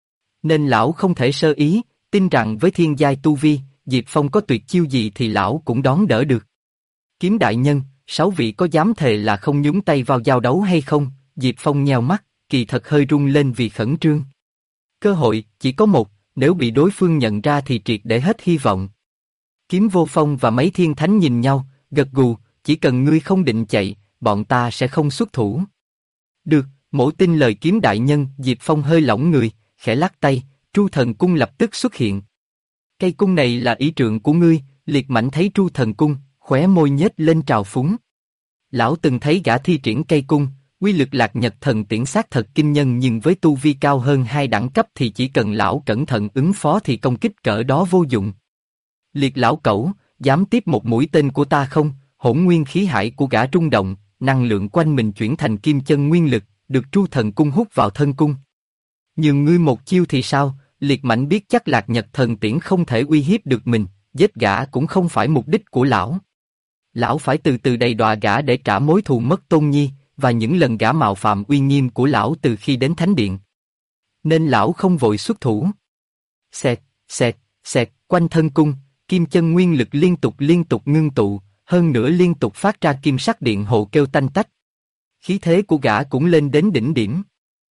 Nên lão không thể sơ ý, tin rằng với thiên giai tu vi, Diệp Phong có tuyệt chiêu gì thì lão cũng đón đỡ được. Kiếm đại nhân, 6 vị có dám thề là không nhúng tay vào giao đấu hay không? Diệp Phong nheo mắt, kỳ thật hơi run lên vì khẩn trương. Cơ hội chỉ có một, nếu bị đối phương nhận ra thì triệt để hết hy vọng. Kiếm Vô Phong và mấy thiên thánh nhìn nhau, gật gù, chỉ cần ngươi không định chạy, bọn ta sẽ không xuất thủ. Được, mổ tin lời Kiếm đại nhân. Diệp Phong hơi lỏng người, khẽ lắc tay, Tru Thần Cung lập tức xuất hiện. Cây cung này là ý trượng của ngươi. Liệt Mãnh thấy Tru Thần Cung, khóe môi nhếch lên trào phúng. Lão từng thấy gã thi triển cây cung, uy lực Lạc Nhật Thần Tiễn xác thật kinh nhân, nhưng với tu vi cao hơn 2 đẳng cấp thì chỉ cần lão cẩn thận ứng phó thì công kích cỡ đó vô dụng. Liệt lão cẩu, dám tiếp một mũi tên của ta không? Hỗn nguyên khí hải của gã rung động, năng lượng quanh mình chuyển thành kim chân nguyên lực, được Tru Thần Cung hút vào thân cung. Nhưng ngươi một chiêu thì sao? Liệt Mãnh biết chắc Lạc Nhật Thần Tiễn không thể uy hiếp được mình, giết gã cũng không phải mục đích của lão. Lão phải từ từ đầy đọa gã để trả mối thù mất tôn nhi, và những lần gã mạo phạm uy nghiêm của lão từ khi đến Thánh Điện. Nên lão không vội xuất thủ. Xẹt, xẹt, xẹt, quanh thân cung, kim chân nguyên lực liên tục ngưng tụ, hơn nữa liên tục phát ra kim sắc điện hồ kêu tanh tách. Khí thế của gã cũng lên đến đỉnh điểm.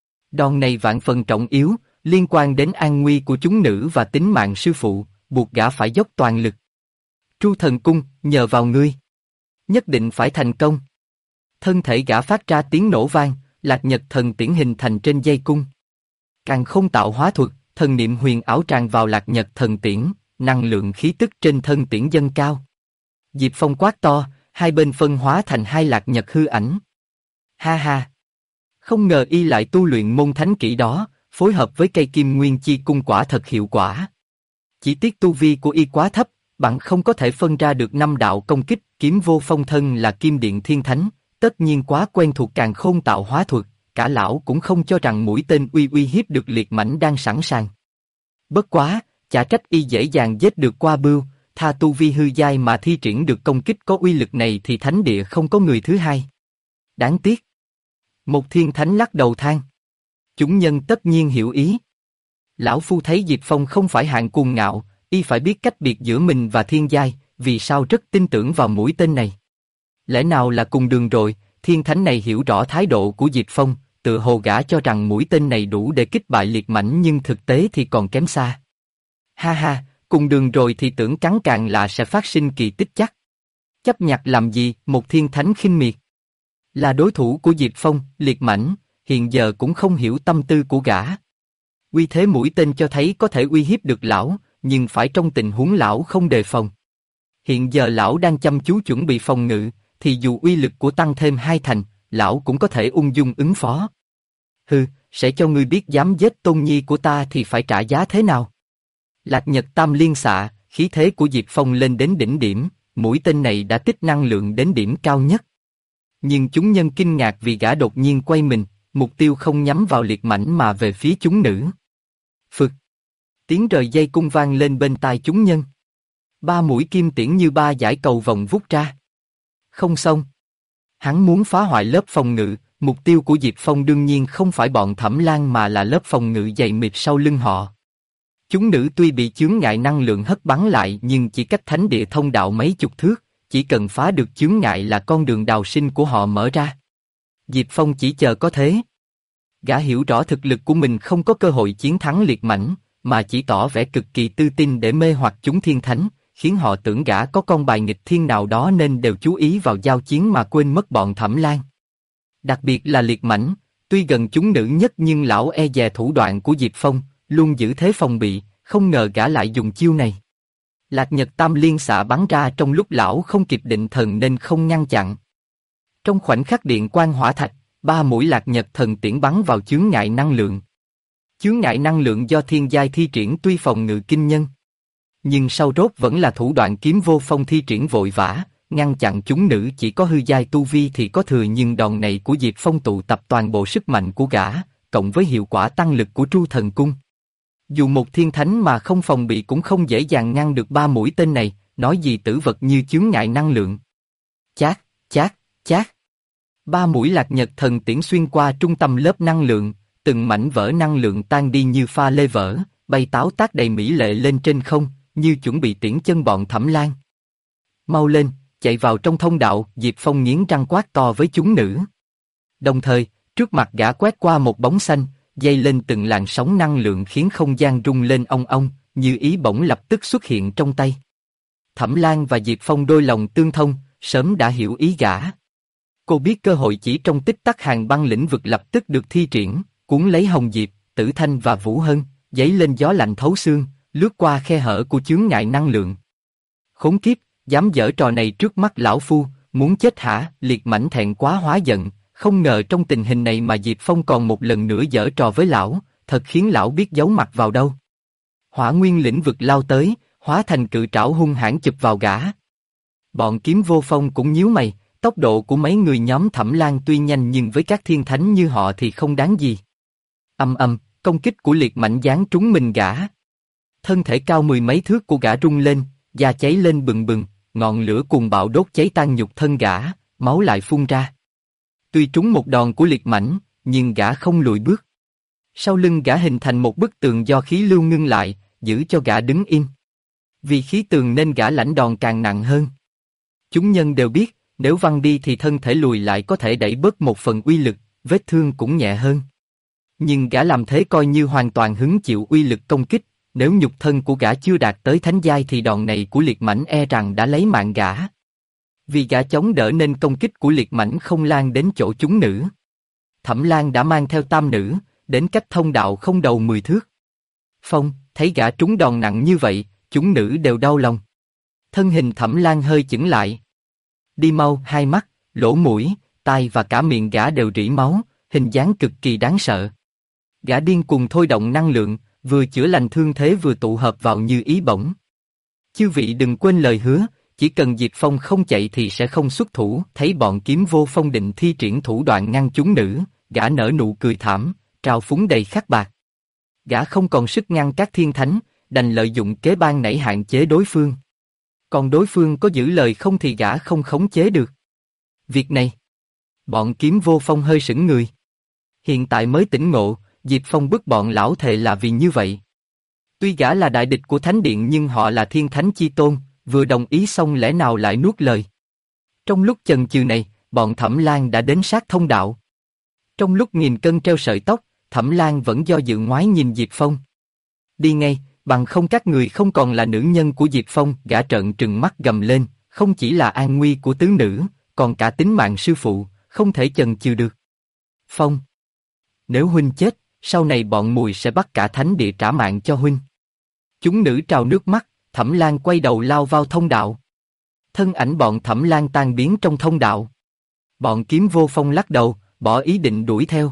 Đòn này vạn phần trọng yếu, liên quan đến an nguy của chúng nữ và tính mạng sư phụ, buộc gã phải dốc toàn lực. Tru Thần Cung, nhờ vào ngươi. Nhất định phải thành công. Thân thể gã phát ra tiếng nổ vang, Lạc Nhật Thần Tiễn hình thành trên dây cung. Càn Khôn tạo hóa thuật, thần niệm huyền ảo tràn vào Lạc Nhật Thần Tiễn, năng lượng khí tức trên thân tiễn dâng cao. Diệp Phong quát to, hai bên phân hóa thành 2 Lạc Nhật hư ảnh. Ha ha! Không ngờ y lại tu luyện môn thánh kỹ đó, phối hợp với cây kim nguyên chi cung quả thật hiệu quả. Chỉ tiếc tu vi của y quá thấp, bạn không có thể phân ra được 5 đạo công kích. Kiếm Vô Phong thân là Kim Điện Thiên Thánh, tất nhiên quá quen thuộc Càn Khôn tạo hóa thuật, cả lão cũng không cho rằng mũi tên uy hiếp được Liệt Mãnh đang sẵn sàng. Bất quá, chả trách y dễ dàng giết được Qua Bưu, tha tu vi hư giai mà thi triển được công kích có uy lực này thì thánh địa không có người thứ hai. Đáng tiếc. Một thiên thánh lắc đầu than. Chúng nhân tất nhiên hiểu ý. Lão phu thấy Diệp Phong không phải hạng cuồng ngạo, y phải biết cách biệt giữa mình và thiên giai, vì sao rất tin tưởng vào mũi tên này. Lẽ nào là cùng đường rồi? Thiên thánh này hiểu rõ thái độ của Diệp Phong, tự hồ gã cho rằng mũi tên này đủ để kích bại Liệt Mãnh, nhưng thực tế thì còn kém xa. Ha ha, cùng đường rồi thì tưởng cắn càng lạ sẽ phát sinh kỳ tích chắc. Chấp nhặt làm gì? Một thiên thánh khinh miệt. Là đối thủ của Diệp Phong, Liệt Mãnh hiện giờ cũng không hiểu tâm tư của gã. Uy thế mũi tên cho thấy có thể uy hiếp được lão, nhưng phải trong tình huống lão không đề phòng. Hiện giờ lão đang chăm chú chuẩn bị phòng ngự, thì dù uy lực của tăng thêm 2 thành, lão cũng có thể ung dung ứng phó. Hừ, sẽ cho ngươi biết dám giết tôn nhi của ta thì phải trả giá thế nào. Lạc Nhật Tam Liên Xạ, khí thế của Diệp Phong lên đến đỉnh điểm, mũi tên này đã tích năng lượng đến điểm cao nhất. Nhưng chúng nhân kinh ngạc vì gã đột nhiên quay mình, mục tiêu không nhắm vào Liệt Mãnh mà về phía chúng nữ. Phực. Tiếng rời dây cung vang lên bên tai chúng nhân. 3 mũi kim tiễn như 3 dải cầu vồng vút ra. Không xong. Hắn muốn phá hoại lớp phòng ngự, mục tiêu của Diệp Phong đương nhiên không phải bọn Thẩm Lan mà là lớp phòng ngự dày mịt sau lưng họ. Chúng nữ tuy bị chướng ngại năng lượng hất bắn lại nhưng chỉ cách thánh địa thông đạo mấy chục thước, chỉ cần phá được chướng ngại là con đường đào sinh của họ mở ra. Diệp Phong chỉ chờ có thế. Gã hiểu rõ thực lực của mình không có cơ hội chiến thắng Liệt Mãnh, mà chỉ tỏ vẻ cực kỳ tự tin để mê hoặc chúng thiên thánh, khiến họ tưởng gã có con bài nghịch thiên nào đó nên đều chú ý vào giao chiến mà quên mất bọn Thẩm Lan. Đặc biệt là Liệt Mãnh, tuy gần chúng nữ nhất nhưng lão e dè thủ đoạn của Diệp Phong, luôn giữ thế phòng bị, không ngờ gã lại dùng chiêu này. Lạc Nhật Tam Liên Xạ bắn ra trong lúc lão không kịp định thần nên không ngăn chặn. Trong khoảnh khắc điện quang hỏa thạch, 3 mũi Lạc Nhật Thần Tiễn bắn vào chướng ngại năng lượng. Chướng ngại năng lượng do thiên giai thi triển tuy phòng ngự kinh nhân, nhưng sau rốt vẫn là thủ đoạn Kiếm Vô Phong thi triển vội vã, ngăn chặn chúng nữ chỉ có hư giai tu vi thì có thừa, nhưng đòn này của Diệp Phong tụ tập toàn bộ sức mạnh của gã, cộng với hiệu quả tăng lực của Tru Thần Cung. Dù một thiên thánh mà không phòng bị cũng không dễ dàng ngăn được 3 mũi tên này, nói gì tử vật như chướng ngại năng lượng. Chát, chát, chát. 3 mũi Lạc Nhật Thần Tiễn xuyên qua trung tâm lớp năng lượng, từng mảnh vỡ năng lượng tan đi như pha lê vỡ, bay táo tác đầy mỹ lệ lên trên không, như chuẩn bị tiễn chân bọn Thẩm Lan. Mau lên, chạy vào trong thông đạo, Diệp Phong nghiến răng quát to với chúng nữ. Đồng thời, trước mặt gã quét qua một bóng xanh, dây lên từng làn sóng năng lượng khiến không gian rung lên ong ong, như ý bổng lập tức xuất hiện trong tay. Thẩm Lan và Diệp Phong đôi lòng tương thông, sớm đã hiểu ý gã. Cô biết cơ hội chỉ trong tích tắc hàng băng lĩnh vực lập tức được thi triển, cuốn lấy Hồng Diệp, Tử Thanh và Vũ Hân, giấy lên gió lạnh thấu xương, lướt qua khe hở của chướng ngại năng lượng. Khốn kiếp, dám giở trò này trước mắt lão phu, muốn chết hả? Liệt Mãnh thẹn quá hóa giận, không ngờ trong tình hình này mà Diệp Phong còn một lần nữa giở trò với lão, thật khiến lão biết giấu mặt vào đâu. Hỏa nguyên lĩnh vực lao tới, hóa thành cự trảo hung hãn chụp vào gã. Bọn Kiếm Vô Phong cũng nhíu mày, tốc độ của mấy người nhóm Thẩm Lan tuy nhanh nhưng với các thiên thánh như họ thì không đáng gì. Âm âm, công kích của Liệt Mãnh giáng trúng mình gã. Thân thể cao mười mấy thước của gã rung lên, da cháy lên bừng bừng, ngọn lửa cuồng bạo đốt cháy tan nhục thân gã, máu lại phun ra. Tuy trúng một đòn của Liệt Mãnh, nhưng gã không lùi bước. Sau lưng gã hình thành một bức tường do khí lưu ngưng lại, giữ cho gã đứng im. Vì khí tường nên gã lãnh đòn càng nặng hơn. Chúng nhân đều biết, nếu văng đi thì thân thể lùi lại có thể đẩy bớt một phần uy lực, vết thương cũng nhẹ hơn. Nhưng gã làm thế coi như hoàn toàn hứng chịu uy lực công kích, nếu nhục thân của gã chưa đạt tới thánh giai thì đòn này của Liệt Mãnh e rằng đã lấy mạng gã. Vì gã chống đỡ nên công kích của Liệt Mãnh không lan đến chỗ chúng nữ. Thẩm Lan đã mang theo tam nữ, đến cách thông đạo không đầu 10 thước. Phong, thấy gã trúng đòn nặng như vậy, chúng nữ đều đau lòng. Thân hình Thẩm Lan hơi chững lại. Đi mau, hai mắt, lỗ mũi, tai và cả miệng gã đều rỉ máu, hình dáng cực kỳ đáng sợ. Gã điên cuồng thôi động năng lượng, vừa chữa lành thương thế vừa tụ hợp vào như ý bổng. Chư vị đừng quên lời hứa, chỉ cần Diệp Phong không chạy thì sẽ không xuất thủ. Thấy bọn Kiếm Vô Phong định thi triển thủ đoạn ngăn chúng nữ, gã nở nụ cười thảm, trào phúng đầy khắc bạc. Gã không còn sức ngăn các thiên thánh, đành lợi dụng kế ban nảy hạn chế đối phương. Còn đối phương có giữ lời không thì gã không khống chế được. Việc này, bọn Kiếm Vô Phong hơi sững người. Hiện tại mới tỉnh ngộ, Diệp Phong bức bọn lão thề là vì như vậy. Tuy gã là đại địch của Thánh Điện nhưng họ là thiên thánh chi tôn, vừa đồng ý xong lẽ nào lại nuốt lời. Trong lúc chần chừ này, bọn Thẩm Lan đã đến sát thông đạo. Trong lúc nghìn cân treo sợi tóc, Thẩm Lan vẫn do dự ngoái nhìn Diệp Phong. Đi ngay, bằng không các người không còn là nữ nhân của Diệp Phong. Gã trợn trừng mắt gầm lên, không chỉ là an nguy của tứ nữ, còn cả tính mạng sư phụ, không thể chần chừ được. Phong, nếu huynh chết, sau này bọn mùi sẽ bắt cả thánh địa trả mạng cho huynh. Chúng nữ trào nước mắt, Thẩm Lan quay đầu lao vào thông đạo. Thân ảnh bọn Thẩm Lan tan biến trong thông đạo. Bọn Kiếm Vô Phong lắc đầu, bỏ ý định đuổi theo.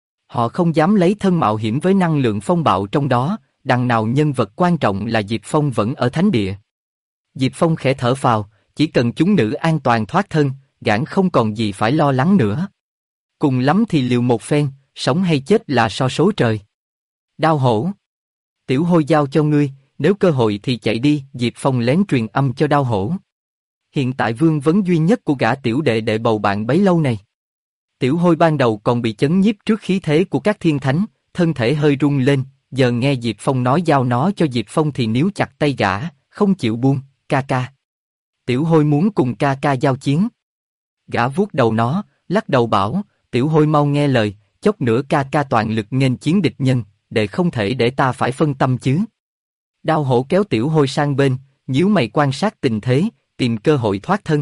Họ không dám lấy thân mạo hiểm với năng lượng phong bạo trong đó, đằng nào nhân vật quan trọng là Diệp Phong vẫn ở thánh địa. Diệp Phong khẽ thở phào, chỉ cần chúng nữ an toàn thoát thân, gã không còn gì phải lo lắng nữa. Cùng lắm thì liều một phen, sống hay chết là so số trời. Đao hổ, tiểu hôi giao cho ngươi, nếu cơ hội thì chạy đi. Diệp Phong lén truyền âm cho đao hổ. Hiện tại vương vấn duy nhất của gã tiểu đệ đệ bầu bạn bấy lâu này. Tiểu hôi ban đầu còn bị chấn nhiếp trước khí thế của các thiên thánh, thân thể hơi rung lên, giờ nghe Diệp Phong nói giao nó cho Diệp Phong thì níu chặt tay gã, không chịu buông. Ca ca. Tiểu hôi muốn cùng ca ca giao chiến. Gã vuốt đầu nó, lắc đầu bảo, tiểu hôi mau nghe lời, chốc nữa ca ca toàn lực nghênh chiến địch nhân, để không thể để ta phải phân tâm chứ. Đao hổ kéo tiểu hôi sang bên, nhíu mày quan sát tình thế, tìm cơ hội thoát thân.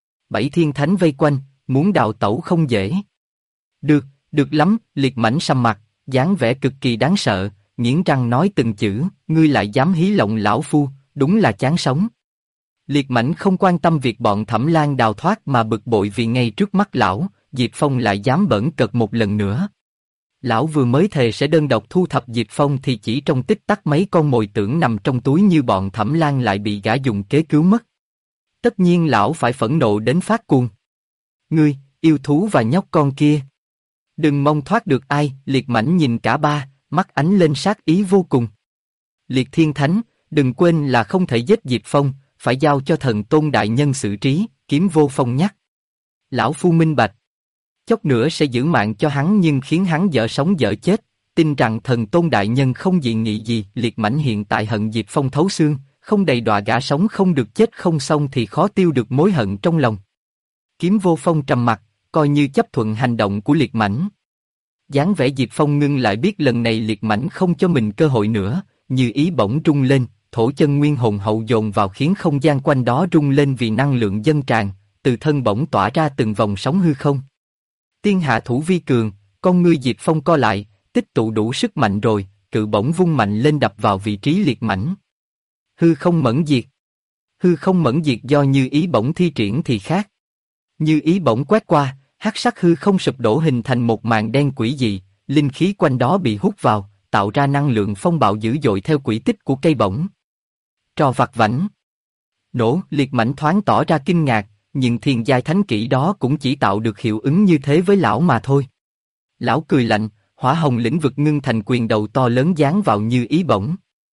7 thiên thánh vây quanh, muốn đào tẩu không dễ. Được, được lắm. Liệt Mãnh sầm mặt, dáng vẻ cực kỳ đáng sợ, nghiến răng nói từng chữ, ngươi lại dám hí lộng lão phu, đúng là chán sống. Liệt Mãnh không quan tâm việc bọn Thẩm Lan đào thoát mà bực bội vì ngay trước mắt lão, Diệp Phong lại dám bỡn cợt một lần nữa. Lão vừa mới thề sẽ đơn độc thu thập Diệp Phong thì chỉ trong tích tắc mấy con mồi tưởng nằm trong túi như bọn Thẩm Lan lại bị gã dùng kế cứu mất. Tất nhiên lão phải phẫn nộ đến phát cuồng. Ngươi, yêu thú và nhóc con kia, đừng mong thoát được ai. Liệt Mãnh nhìn cả ba, mắt ánh lên sát ý vô cùng. Liệt Thiên Thánh, đừng quên là không thể giết Diệp Phong, phải giao cho thần tôn đại nhân xử trí. Kiếm Vô Phong nhắc. Lão phu minh bạch. Chốc nữa sẽ giữ mạng cho hắn nhưng khiến hắn dở sống dở chết, tin rằng thần tôn đại nhân không dị nghị gì. Liệt Mãnh hiện tại hận Diệp Phong thấu xương, không đầy đọa gã sống không được chết không xong thì khó tiêu được mối hận trong lòng. Kiếm Vô Phong trầm mặt, coi như chấp thuận hành động của Liệt Mãnh. Dáng vẻ Diệp Phong ngưng lại biết lần này Liệt Mãnh không cho mình cơ hội nữa, như ý bỗng rung lên, thổ chân nguyên hồn hậu dồn vào khiến không gian quanh đó rung lên vì năng lượng dâng tràn, từ thân bỗng tỏa ra từng vòng sóng hư không. Tiên hạ thủ vi cường, con ngươi Diệp Phong co lại, tích tụ đủ sức mạnh rồi, cự bổng vung mạnh lên đập vào vị trí Liệt Mãnh. Hư không mẫn diệt. Hư không mẫn diệt do như ý bổng thi triển thì khác. Như ý bổng quét qua, hắc sắc hư không sụp đổ hình thành một màn đen quỷ dị, linh khí quanh đó bị hút vào, tạo ra năng lượng phong bạo dữ dội theo quỹ tích của cây bổng. Trò vặt vãnh. Nổ, Liệt Mãnh thoáng tỏ ra kinh ngạc, nhưng thiên giai thánh kỹ đó cũng chỉ tạo được hiệu ứng như thế với lão mà thôi. Lão cười lạnh, hỏa hồng lĩnh vực ngưng thành quyền đầu to lớn giáng vào như ý bổng.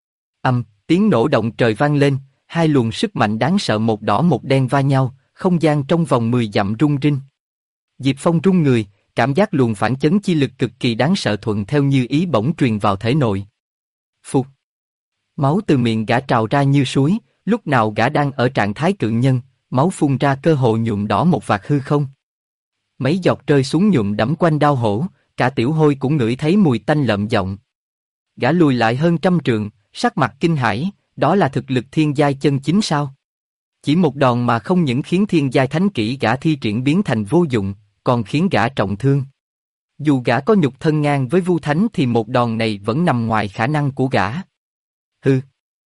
Tiếng nổ động trời vang lên, hai luồng sức mạnh đáng sợ một đỏ một đen va nhau, không gian trong vòng 10 dặm rung rinh. Diệp Phong run người, cảm giác luồng phản chấn chi lực cực kỳ đáng sợ thuận theo như ý bổng truyền vào thể nội. Phục. Máu từ miệng gã trào ra như suối, lúc nào gã đang ở trạng thái cự nhân, máu phun ra cơ hồ nhuộm đỏ một vạt hư không. Mấy giọt rơi xuống nhuộm đẫm quanh đao hổ, cả Tiểu Hôi cũng ngửi thấy mùi tanh lợm giọng. Gã lùi lại hơn 100 trượng, sắc mặt kinh hãi, đó là thực lực thiên giai chân chính sao? Chỉ một đòn mà không những khiến thiên giai thánh kỹ gã thi triển biến thành vô dụng, còn khiến gã trọng thương. Dù gã có nhục thân ngang với Vu Thánh thì một đòn này vẫn nằm ngoài khả năng của gã. Hừ.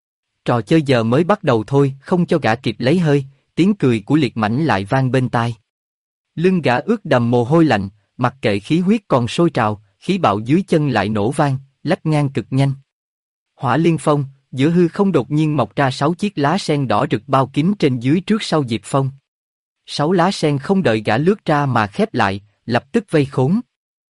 Trò chơi giờ mới bắt đầu thôi, không cho gã kịp lấy hơi, tiếng cười của Liệt Mãnh lại vang bên tai. Lưng gã ướt đầm mồ hôi lạnh, mặc kệ khí huyết còn sôi trào, khí bạo dưới chân lại nổ vang, lách ngang cực nhanh. Hỏa Liên Phong, giữa hư không đột nhiên mọc ra 6 chiếc lá sen đỏ rực bao kín trên dưới trước sau Diệp Phong. 6 lá sen không đợi gã lướt ra mà khép lại, lập tức vây khốn.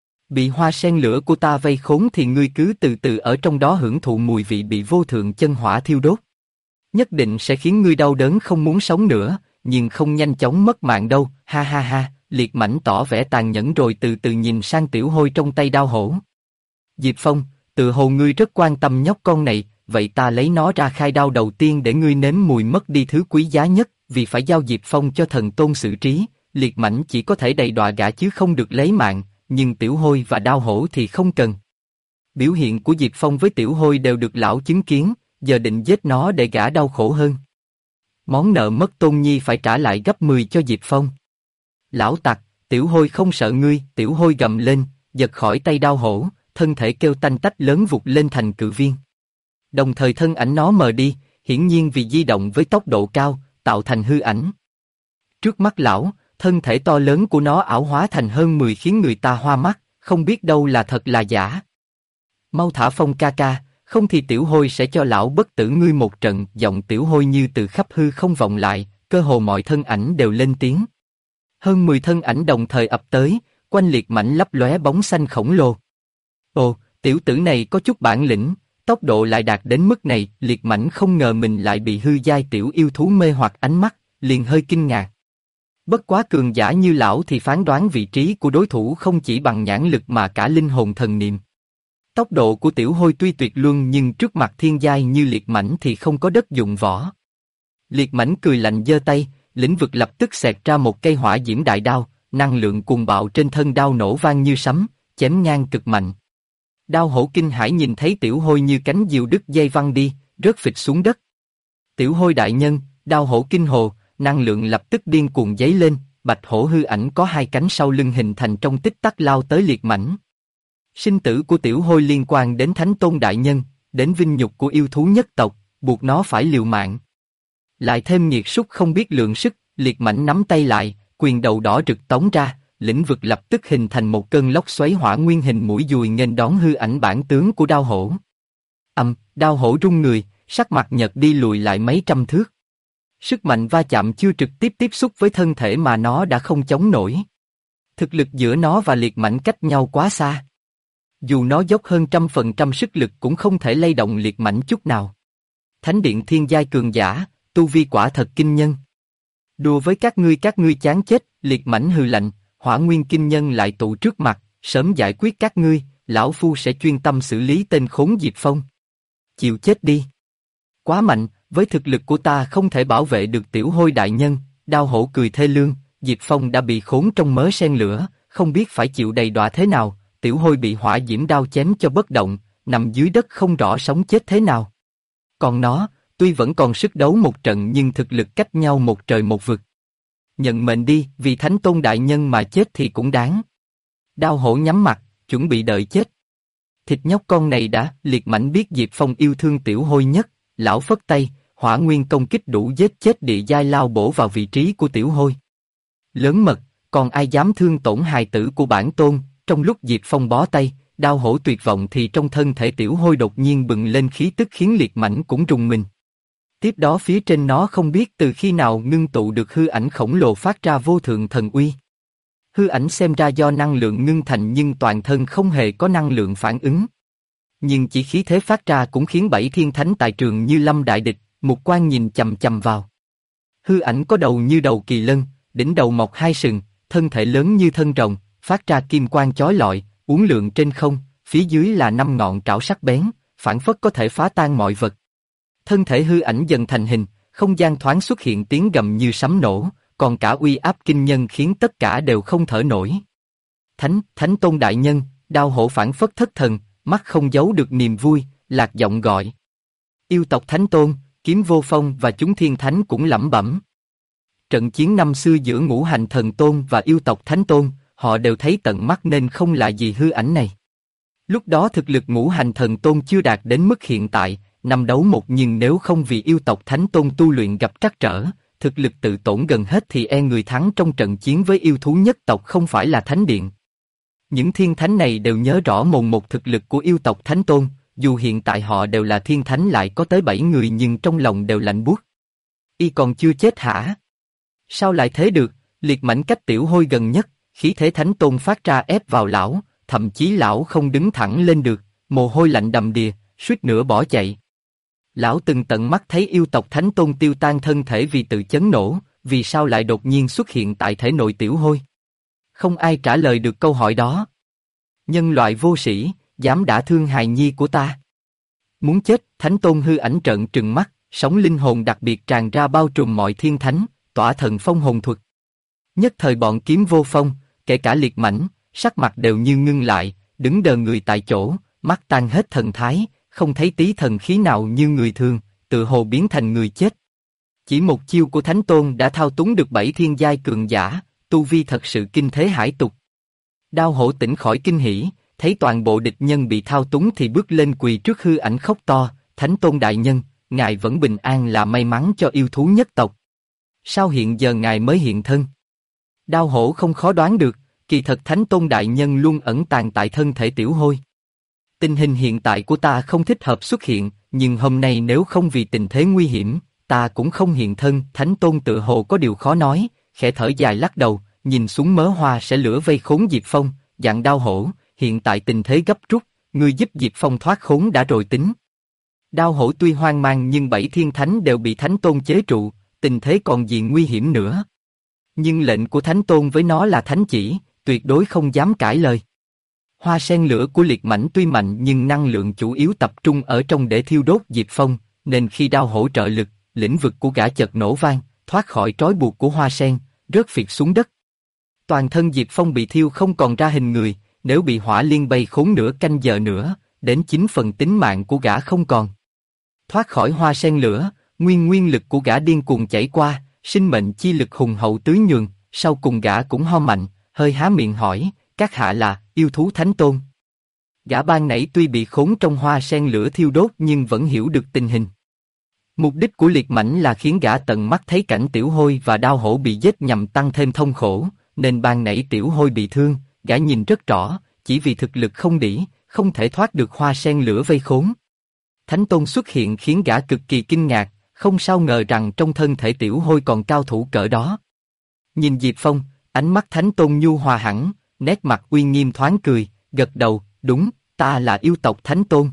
Bị hoa sen lửa của ta vây khốn thì ngươi cứ từ từ ở trong đó hưởng thụ mùi vị bị vô thượng chân hỏa thiêu đốt. Nhất định sẽ khiến ngươi đau đớn không muốn sống nữa, nhưng không nhanh chóng mất mạng đâu, ha ha ha. Liệt Mãnh tỏ vẻ tàn nhẫn rồi từ từ nhìn sang Tiểu Hôi trong tay đao hổ. Diệp Phong, tự hồ ngươi rất quan tâm nhóc con này, vậy ta lấy nó ra khai đao đầu tiên để ngươi nếm mùi mất đi thứ quý giá nhất, vì phải giao Diệp Phong cho thần tôn xử trí. Liệt Mãnh chỉ có thể đầy đọa gã chứ không được lấy mạng, nhưng Tiểu Hôi và đao hổ thì không cần. Biểu hiện của Diệp Phong với Tiểu Hôi đều được lão chứng kiến, giờ định giết nó để gã đau khổ hơn. Món nợ mất tôn nhi phải trả lại gấp 10 cho Diệp Phong. Lão tặc, Tiểu Hôi không sợ ngươi, Tiểu Hôi gầm lên, giật khỏi tay đao hổ, thân thể kêu tanh tách lớn vụt lên thành cự viên. Đồng thời thân ảnh nó mờ đi, hiển nhiên vì di động với tốc độ cao, tạo thành hư ảnh. Trước mắt lão, thân thể to lớn của nó ảo hóa thành hơn 10 khiến người ta hoa mắt, không biết đâu là thật là giả. Mau thả Phong ca ca, không thì Tiểu Hôi sẽ cho lão bất tử ngươi một trận. Giọng Tiểu Hôi như từ khắp hư không vọng lại, cơ hồ mọi thân ảnh đều lên tiếng. Hơn 10 thân ảnh đồng thời ập tới, quanh Liệt Mãnh lấp lóe bóng xanh khổng lồ. Ồ, tiểu tử này có chút bản lĩnh, tốc độ lại đạt đến mức này. Liệt Mãnh không ngờ mình lại bị hư giai tiểu yêu thú mê hoặc ánh mắt, liền hơi kinh ngạc. Bất quá cường giả như lão thì phán đoán vị trí của đối thủ không chỉ bằng nhãn lực mà cả linh hồn thần niệm. Tốc độ của Tiểu Hôi tuy tuyệt luân nhưng trước mặt thiên giai như Liệt Mãnh thì không có đất dụng võ. Liệt Mãnh cười lạnh giơ tay, lĩnh vực lập tức xẹt ra một cây hỏa diễm đại đao, năng lượng cuồng bạo trên thân đao nổ vang như sấm, chém ngang cực mạnh. Đao hổ kinh hãi nhìn thấy Tiểu Hôi như cánh diều đứt dây văng đi, rớt phịch xuống đất. Tiểu Hôi đại nhân, đao hổ kinh hồ, năng lượng lập tức điên cuồng dấy lên, bạch hổ hư ảnh có hai cánh sau lưng hình thành trong tích tắc lao tới Liệt Mãnh. Sinh tử của Tiểu Hôi liên quan đến Thánh Tôn đại nhân, đến vinh nhục của yêu thú nhất tộc, buộc nó phải liều mạng. Lại thêm nhiệt súc không biết lượng sức, Liệt Mãnh nắm tay lại, quyền đầu đỏ rực tống ra, lĩnh vực lập tức hình thành một cơn lốc xoáy hỏa nguyên hình mũi dùi nghênh đón hư ảnh bản tướng của đao hổ. Đao hổ rung người, sắc mặt nhợt đi lùi lại mấy trăm thước. Sức mạnh va chạm chưa trực tiếp tiếp xúc với thân thể mà nó đã không chống nổi. Thực lực giữa nó và Liệt Mãnh cách nhau quá xa. Dù nó dốc hơn 100% sức lực cũng không thể lay động Liệt Mãnh chút nào. Thánh điện thiên giai cường giả, tu vi quả thật kinh nhân. Đùa với các ngươi chán chết. Liệt Mãnh hừ lạnh, hỏa nguyên kinh nhân lại tụ trước mặt, sớm giải quyết các ngươi, lão phu sẽ chuyên tâm xử lý tên khốn Diệp Phong. Chịu chết đi. Quá mạnh, với thực lực của ta không thể bảo vệ được Tiểu Hôi đại nhân. Đao hổ cười thê lương, Diệp Phong đã bị khốn trong mớ sen lửa, không biết phải chịu đầy đọa thế nào. Tiểu Hôi bị hỏa diễm đao chém cho bất động, nằm dưới đất không rõ sống chết thế nào. Còn nó, tuy vẫn còn sức đấu một trận nhưng thực lực cách nhau một trời một vực. Nhận mệnh đi, vì Thánh Tôn đại nhân mà chết thì cũng đáng. Đao hổ nhắm mặt, chuẩn bị đợi chết. Thịt nhóc con này đã. Liệt Mãnh biết Diệp Phong yêu thương Tiểu Hôi nhất, lão phất tay, hỏa nguyên công kích đủ giết chết địa giai lao bổ vào vị trí của Tiểu Hôi. Lớn mật, còn ai dám thương tổn hài tử của bản tôn. Trong lúc Diệp Phong bó tay, đao hổ tuyệt vọng thì trong thân thể Tiểu Hôi đột nhiên bừng lên khí tức khiến Liệt Mãnh cũng rùng mình. Tiếp đó phía trên nó không biết từ khi nào ngưng tụ được hư ảnh khổng lồ phát ra vô thượng thần uy. Hư ảnh xem ra do năng lượng ngưng thành nhưng toàn thân không hề có năng lượng phản ứng. Nhưng chỉ khí thế phát ra cũng khiến 7 thiên thánh tại trường như lâm đại địch, mục quan nhìn chằm chằm vào. Hư ảnh có đầu như đầu kỳ lân, đỉnh đầu mọc 2 sừng, thân thể lớn như thân rồng, phát ra kim quang chói lọi, uốn lượn trên không, phía dưới là 5 ngọn trảo sắc bén, phảng phất có thể phá tan mọi vật. Thân thể hư ảnh dần thành hình, không gian thoáng xuất hiện tiếng gầm như sấm nổ, còn cả uy áp kinh nhân khiến tất cả đều không thở nổi. Thánh Tôn đại nhân, đao hổ phảng phất thất thần, mắt không giấu được niềm vui, lạc giọng gọi. Yêu tộc Thánh Tôn, Kiếm Vô Phong và chúng thiên thánh cũng lẩm bẩm. Trận chiến năm xưa giữa Ngũ Hành Thần Tôn và yêu tộc Thánh Tôn, họ đều thấy tận mắt nên không lạ gì hư ảnh này. Lúc đó thực lực Ngũ Hành Thần Tôn chưa đạt đến mức hiện tại, năm đấu một nhưng nếu không vì yêu tộc Thánh Tôn tu luyện gặp trắc trở, thực lực tự tổn gần hết thì người thắng trong trận chiến với yêu thú nhất tộc không phải là Thánh Điện. Những thiên thánh này đều nhớ rõ mồn một thực lực của yêu tộc Thánh Tôn, dù hiện tại họ đều là thiên thánh lại có tới 7 người nhưng trong lòng đều lạnh buốt. Y còn chưa chết hả? Sao lại thế được? Liệt Mãnh cách Tiểu Hôi gần nhất, khí thế Thánh Tôn phát ra ép vào lão, thậm chí lão không đứng thẳng lên được, mồ hôi lạnh đầm đìa, suýt nữa bỏ chạy. Lão từng tận mắt thấy yêu tộc Thánh Tôn tiêu tan thân thể vì tự chấn nổ, vì sao lại đột nhiên xuất hiện tại thể nội Tiểu Hôi? Không ai trả lời được câu hỏi đó. Nhân loại vô sĩ, dám đả thương hài nhi của ta. Muốn chết, Thánh Tôn hư ảnh trợn trừng mắt, sóng linh hồn đặc biệt tràn ra bao trùm mọi thiên thánh, tỏa thần phong hồn thuật. Nhất thời bọn Kiếm Vô Phong, kể cả Liệt Mãnh, sắc mặt đều như ngưng lại, đứng đờ người tại chỗ, mắt tan hết thần thái, không thấy tí thần khí nào như người thường, tự hồ biến thành người chết. Chỉ một chiêu của Thánh Tôn đã thao túng được 7 thiên giai cường giả, tu vi thật sự kinh thế hải tục. Đao hổ tỉnh khỏi kinh hỉ, thấy toàn bộ địch nhân bị thao túng thì bước lên quỳ trước hư ảnh khóc to, Thánh Tôn đại nhân, ngài vẫn bình an là may mắn cho yêu thú nhất tộc. Sao hiện giờ ngài mới hiện thân? Đao hổ không khó đoán được, kỳ thật Thánh Tôn đại nhân luôn ẩn tàng tại thân thể Tiểu Hôi. Tình hình hiện tại của ta không thích hợp xuất hiện, nhưng hôm nay nếu không vì tình thế nguy hiểm, ta cũng không hiện thân. Thánh Tôn tự hồ có điều khó nói, khẽ thở dài lắc đầu, nhìn xuống mớ hoa sẽ lửa vây khốn Diệp Phong, dặn Đao hổ, hiện tại tình thế gấp rút, ngươi giúp Diệp Phong thoát khốn đã rồi tính. Đao hổ tuy hoang mang nhưng 7 thiên thánh đều bị Thánh Tôn chế trụ, tình thế còn gì nguy hiểm nữa. Nhưng lệnh của Thánh Tôn với nó là thánh chỉ, tuyệt đối không dám cãi lời. Hoa sen lửa của Liệt Mãnh tuy mạnh nhưng năng lượng chủ yếu tập trung ở trong để thiêu đốt Diệp Phong, nên khi đao hổ trợ lực, lĩnh vực của gã chợt nổ vang, thoát khỏi trói buộc của hoa sen, rớt phịch xuống đất. Toàn thân Diệp Phong bị thiêu không còn ra hình người, nếu bị hỏa liên bay khốn nửa canh giờ nữa, đến 9 phần tính mạng của gã không còn. Thoát khỏi hoa sen lửa, nguyên lực của gã điên cuồng chảy qua, sinh mệnh chi lực hùng hậu tưới nhường, sau cùng gã cũng ho mạnh, hơi há miệng hỏi, các hạ là yêu thú Thánh Tôn. Gã ban nãy tuy bị khốn trong hoa sen lửa thiêu đốt nhưng vẫn hiểu được tình hình. Mục đích của Liệt Mãnh là khiến gã tận mắt thấy cảnh Tiểu Hôi và Đao hổ bị giết nhằm tăng thêm thông khổ, nên ban nãy Tiểu Hôi bị thương, gã nhìn rất rõ, chỉ vì thực lực không đỉ, không thể thoát được hoa sen lửa vây khốn. Thánh Tôn xuất hiện khiến gã cực kỳ kinh ngạc, không sao ngờ rằng trong thân thể Tiểu Hôi còn cao thủ cỡ đó. Nhìn Diệp Phong, ánh mắt Thánh Tôn nhu hòa hẳn, nét mặt uy nghiêm thoáng cười, gật đầu, đúng, ta là yêu tộc Thánh Tôn.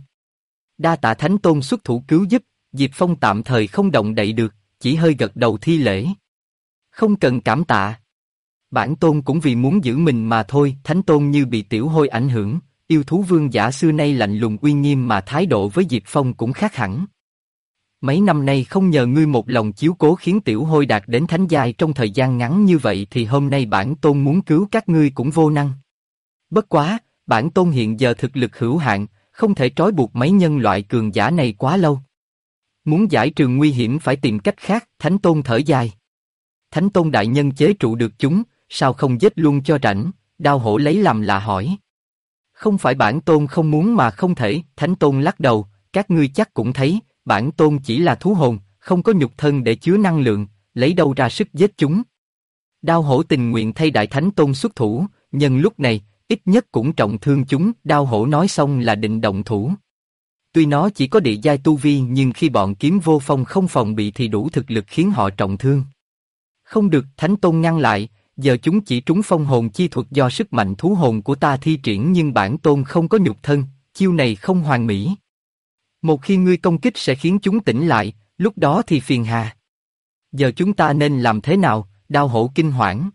Đa tạ Thánh Tôn xuất thủ cứu giúp, Diệp Phong tạm thời không động đậy được, chỉ hơi gật đầu thi lễ. Không cần cảm tạ. Bản tôn cũng vì muốn giữ mình mà thôi. Thánh Tôn như bị Tiểu Hôi ảnh hưởng, yêu thú vương giả xưa nay lạnh lùng uy nghiêm mà thái độ với Diệp Phong cũng khác hẳn. mấy năm nay không nhờ ngươi một lòng chiếu cố khiến tiểu hôi đạt đến thánh giai trong thời gian ngắn như vậy thì hôm nay bản tôn muốn cứu các ngươi cũng vô năng. Bất quá, bản tôn hiện giờ thực lực hữu hạn, không thể trói buộc mấy nhân loại cường giả này quá lâu. Muốn giải trừ nguy hiểm phải tìm cách khác, Thánh Tôn thở dài. Thánh Tôn đại nhân chế trụ được chúng, sao không giết luôn cho rảnh, Đao Hổ lấy làm lạ hỏi. Không phải bản tôn không muốn mà không thể, Thánh Tôn lắc đầu, các ngươi chắc cũng thấy, bản tôn chỉ là thú hồn, không có nhục thân để chứa năng lượng, lấy đâu ra sức giết chúng. Đao Hổ tình nguyện thay Đại Thánh Tôn xuất thủ, nhân lúc này, ít nhất cũng trọng thương chúng, Đao Hổ nói xong là định động thủ. Tuy nó chỉ có địa giai tu vi nhưng khi bọn kiếm vô phong không phòng bị thì đủ thực lực khiến họ trọng thương. Không được, Thánh Tôn ngăn lại, giờ chúng chỉ trúng phong hồn chi thuật do sức mạnh thú hồn của ta thi triển nhưng bản tôn không có nhục thân, chiêu này không hoàn mỹ. Một khi ngươi công kích sẽ khiến chúng tỉnh lại, lúc đó thì phiền hà. Giờ chúng ta nên làm thế nào? Đao Hổ kinh hoảng.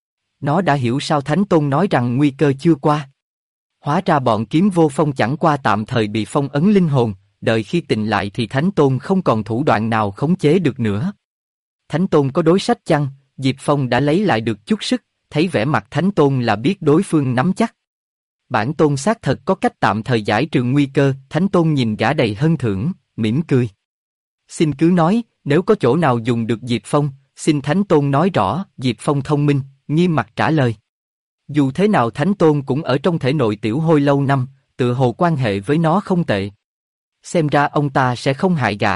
Nó đã hiểu sao Thánh Tôn nói rằng nguy cơ chưa qua. Hóa ra bọn kiếm vô phong chẳng qua tạm thời bị phong ấn linh hồn, đợi khi tỉnh lại thì Thánh Tôn không còn thủ đoạn nào khống chế được nữa. Thánh Tôn có đối sách chăng? Diệp Phong đã lấy lại được chút sức, thấy vẻ mặt Thánh Tôn là biết đối phương nắm chắc. Bản tôn xác thật có cách tạm thời giải trừ nguy cơ, Thánh Tôn nhìn gã đầy hân thưởng, mỉm cười. Xin cứ nói, nếu có chỗ nào dùng được Diệp Phong, xin Thánh Tôn nói rõ, Diệp Phong thông minh, nghiêm mặt trả lời. Dù thế nào Thánh Tôn cũng ở trong thể nội tiểu hôi lâu năm, tựa hồ quan hệ với nó không tệ. Xem ra ông ta sẽ không hại gã.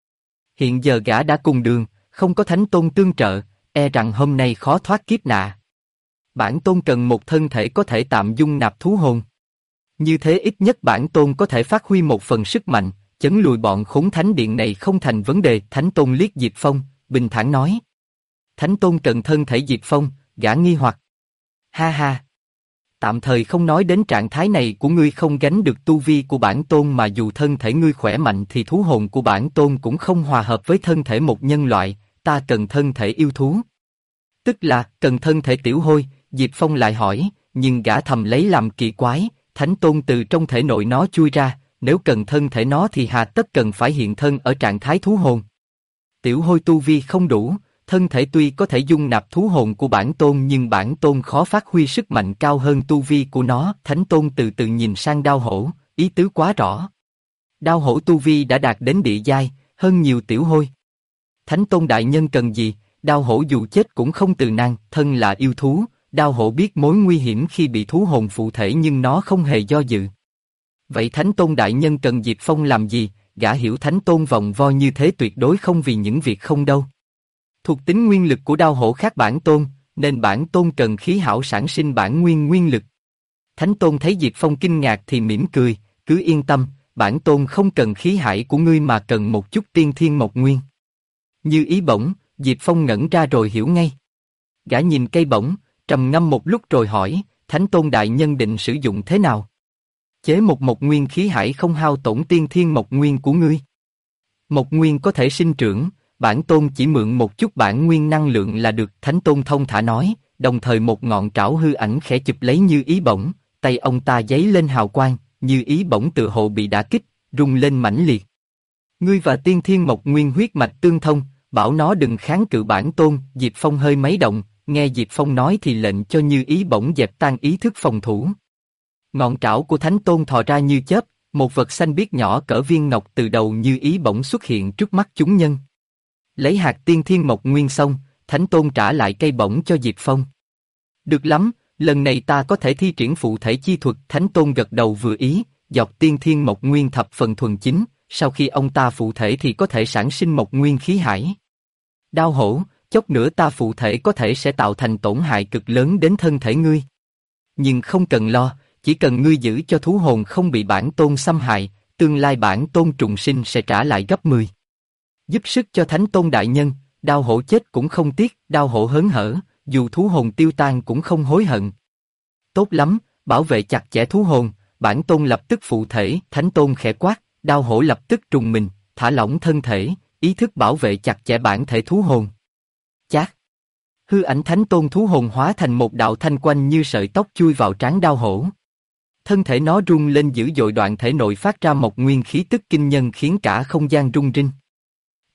Hiện giờ gã đã cùng đường, không có Thánh Tôn tương trợ, e rằng hôm nay khó thoát kiếp nạn. Bản tôn cần một thân thể có thể tạm dung nạp thú hồn. Như thế ít nhất bản tôn có thể phát huy một phần sức mạnh, chấn lùi bọn khốn thánh điện này không thành vấn đề. Thánh Tôn liếc Diệp Phong, bình thản nói. Thánh Tôn cần thân thể Diệp Phong, gã nghi hoặc. Ha ha. Tạm thời không nói đến trạng thái này của ngươi không gánh được tu vi của bản tôn mà dù thân thể ngươi khỏe mạnh thì thú hồn của bản tôn cũng không hòa hợp với thân thể một nhân loại, ta cần thân thể yêu thú. Tức là, cần thân thể tiểu hôi, Diệp Phong lại hỏi, nhưng gã thầm lấy làm kỳ quái, Thánh Tôn từ trong thể nội nó chui ra, nếu cần thân thể nó thì hà tất cần phải hiện thân ở trạng thái thú hồn. Tiểu hôi tu vi không đủ, thân thể tuy có thể dung nạp thú hồn của bản tôn nhưng bản tôn khó phát huy sức mạnh cao hơn tu vi của nó. Thánh Tôn từ từ nhìn sang Đao Hổ, ý tứ quá rõ. Đao Hổ tu vi đã đạt đến địa giai, hơn nhiều tiểu hôi. Thánh Tôn đại nhân cần gì? Đao Hổ dù chết cũng không từ nan, thân là yêu thú, Đao Hổ biết mối nguy hiểm khi bị thú hồn phụ thể nhưng nó không hề do dự. Vậy Thánh Tôn đại nhân cần Diệp Phong làm gì? Gã hiểu Thánh Tôn vòng vo như thế tuyệt đối không vì những việc không đâu. Thuộc tính nguyên lực của Đao Hổ khác bản tôn, nên bản tôn cần khí hảo sản sinh bản nguyên lực. Thánh Tôn thấy Diệp Phong kinh ngạc thì mỉm cười, cứ yên tâm, bản tôn không cần khí hải của ngươi mà cần một chút tiên thiên mộc nguyên. Như ý bổng, Diệp Phong ngẩn ra rồi hiểu ngay. Gã nhìn cây bổng, trầm ngâm một lúc rồi hỏi, Thánh Tôn đại nhân định sử dụng thế nào? Chế một mộc nguyên khí hải không hao tổn tiên thiên mộc nguyên của ngươi. Mộc nguyên có thể sinh trưởng, bản tôn chỉ mượn một chút bản nguyên năng lượng là được. Thánh Tôn thông thả nói, đồng thời một ngọn trảo hư ảnh khẽ chụp lấy Như ý bổng, tay ông ta giấy lên hào quang, Như ý bổng tựa hồ bị đả kích, rung lên mãnh liệt. Ngươi và tiên thiên mộc nguyên huyết mạch tương thông, bảo nó đừng kháng cự bản tôn. Diệp Phong hơi mấy động, nghe Diệp Phong nói thì lệnh cho Như ý bổng dẹp tan ý thức phòng thủ. Ngọn trảo của Thánh Tôn thò ra như chớp, một vật xanh biếc nhỏ cỡ viên ngọc từ đầu Như ý bổng xuất hiện trước mắt chúng nhân. Lấy hạt tiên thiên mộc nguyên xong, Thánh Tôn trả lại cây bổng cho Diệp Phong. Được lắm, lần này ta có thể thi triển phụ thể chi thuật. Thánh Tôn gật đầu vừa ý, dọc tiên thiên mộc nguyên thập phần thuần chính, sau khi ông ta phụ thể thì có thể sản sinh mộc nguyên khí hải. Đao Hổ, chốc nữa ta phụ thể có thể sẽ tạo thành tổn hại cực lớn đến thân thể ngươi. Nhưng không cần lo, chỉ cần ngươi giữ cho thú hồn không bị bản tôn xâm hại, tương lai bản tôn trùng sinh sẽ trả lại gấp 10. Giúp sức cho Thánh Tôn đại nhân, Đao Hổ chết cũng không tiếc. Đao Hổ hớn hở, dù thú hồn tiêu tan cũng không hối hận. Tốt lắm, bảo vệ chặt chẽ thú hồn, bản tôn lập tức phụ thể. Thánh Tôn khẽ quát, Đao Hổ lập tức trùng mình, thả lỏng thân thể, ý thức bảo vệ chặt chẽ bản thể thú hồn. Chát. Hư ảnh Thánh Tôn thú hồn hóa thành một đạo thanh quanh như sợi tóc chui vào trán Đao Hổ. Thân thể nó rung lên dữ dội, đoạn thể nội phát ra một nguyên khí tức kinh nhân khiến cả không gian rung rinh.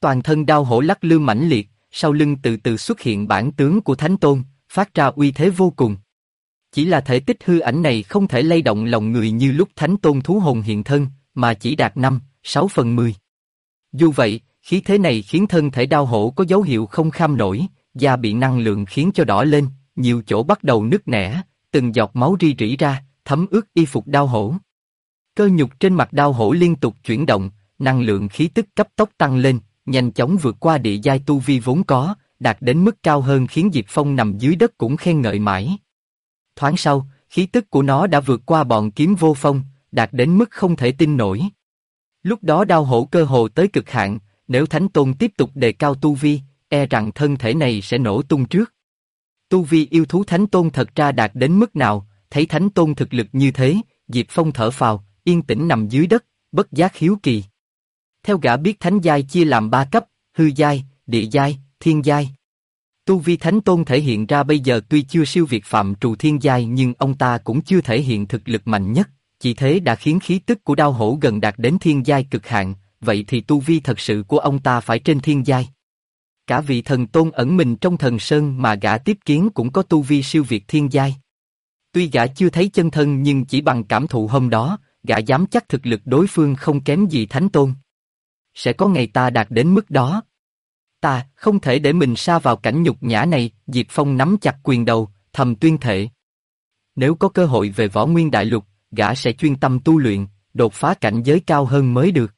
Toàn thân đao hổ lắc lư mãnh liệt, sau lưng từ từ xuất hiện bản tướng của Thánh Tôn, phát ra uy thế vô cùng. Chỉ là thể tích hư ảnh này không thể lay động lòng người như lúc Thánh Tôn thú hồn hiện thân, mà chỉ đạt 5/6/10. Dù vậy, khí thế này khiến thân thể đao hổ có dấu hiệu không kham nổi, da bị năng lượng khiến cho đỏ lên, nhiều chỗ bắt đầu nứt nẻ, từng giọt máu ri rỉ ra, thấm ướt y phục đao hổ. Cơ nhục trên mặt đao hổ liên tục chuyển động, năng lượng khí tức cấp tốc tăng lên, nhanh chóng vượt qua địa giai tu vi vốn có, đạt đến mức cao hơn khiến Diệp Phong nằm dưới đất cũng khen ngợi mãi. Thoáng sau, khí tức của nó đã vượt qua bọn kiếm vô phong, đạt đến mức không thể tin nổi. Lúc đó đao hổ cơ hồ tới cực hạn, nếu Thánh Tôn tiếp tục đề cao tu vi, e rằng thân thể này sẽ nổ tung trước. Tu vi yêu thú Thánh Tôn thật ra đạt đến mức nào, thấy Thánh Tôn thực lực như thế, Diệp Phong thở phào, yên tĩnh nằm dưới đất, bất giác hiếu kỳ. Theo gã biết Thánh giai chia làm 3 cấp, hư giai, địa giai, thiên giai. Tu vi Thánh Tôn thể hiện ra bây giờ tuy chưa siêu việt phạm trù thiên giai nhưng ông ta cũng chưa thể hiện thực lực mạnh nhất, chỉ thế đã khiến khí tức của đao hổ gần đạt đến thiên giai cực hạn, vậy thì tu vi thật sự của ông ta phải trên thiên giai. Cả vị thần tôn ẩn mình trong thần sơn mà gã tiếp kiến cũng có tu vi siêu việt thiên giai. Tuy gã chưa thấy chân thân nhưng chỉ bằng cảm thụ hôm đó, gã dám chắc thực lực đối phương không kém gì Thánh Tôn. Sẽ có ngày ta đạt đến mức đó. Ta không thể để mình sa vào cảnh nhục nhã này. Diệp Phong nắm chặt quyền đầu, thầm tuyên thệ. Nếu có cơ hội về Võ Nguyên Đại Lục, gã sẽ chuyên tâm tu luyện, đột phá cảnh giới cao hơn mới được.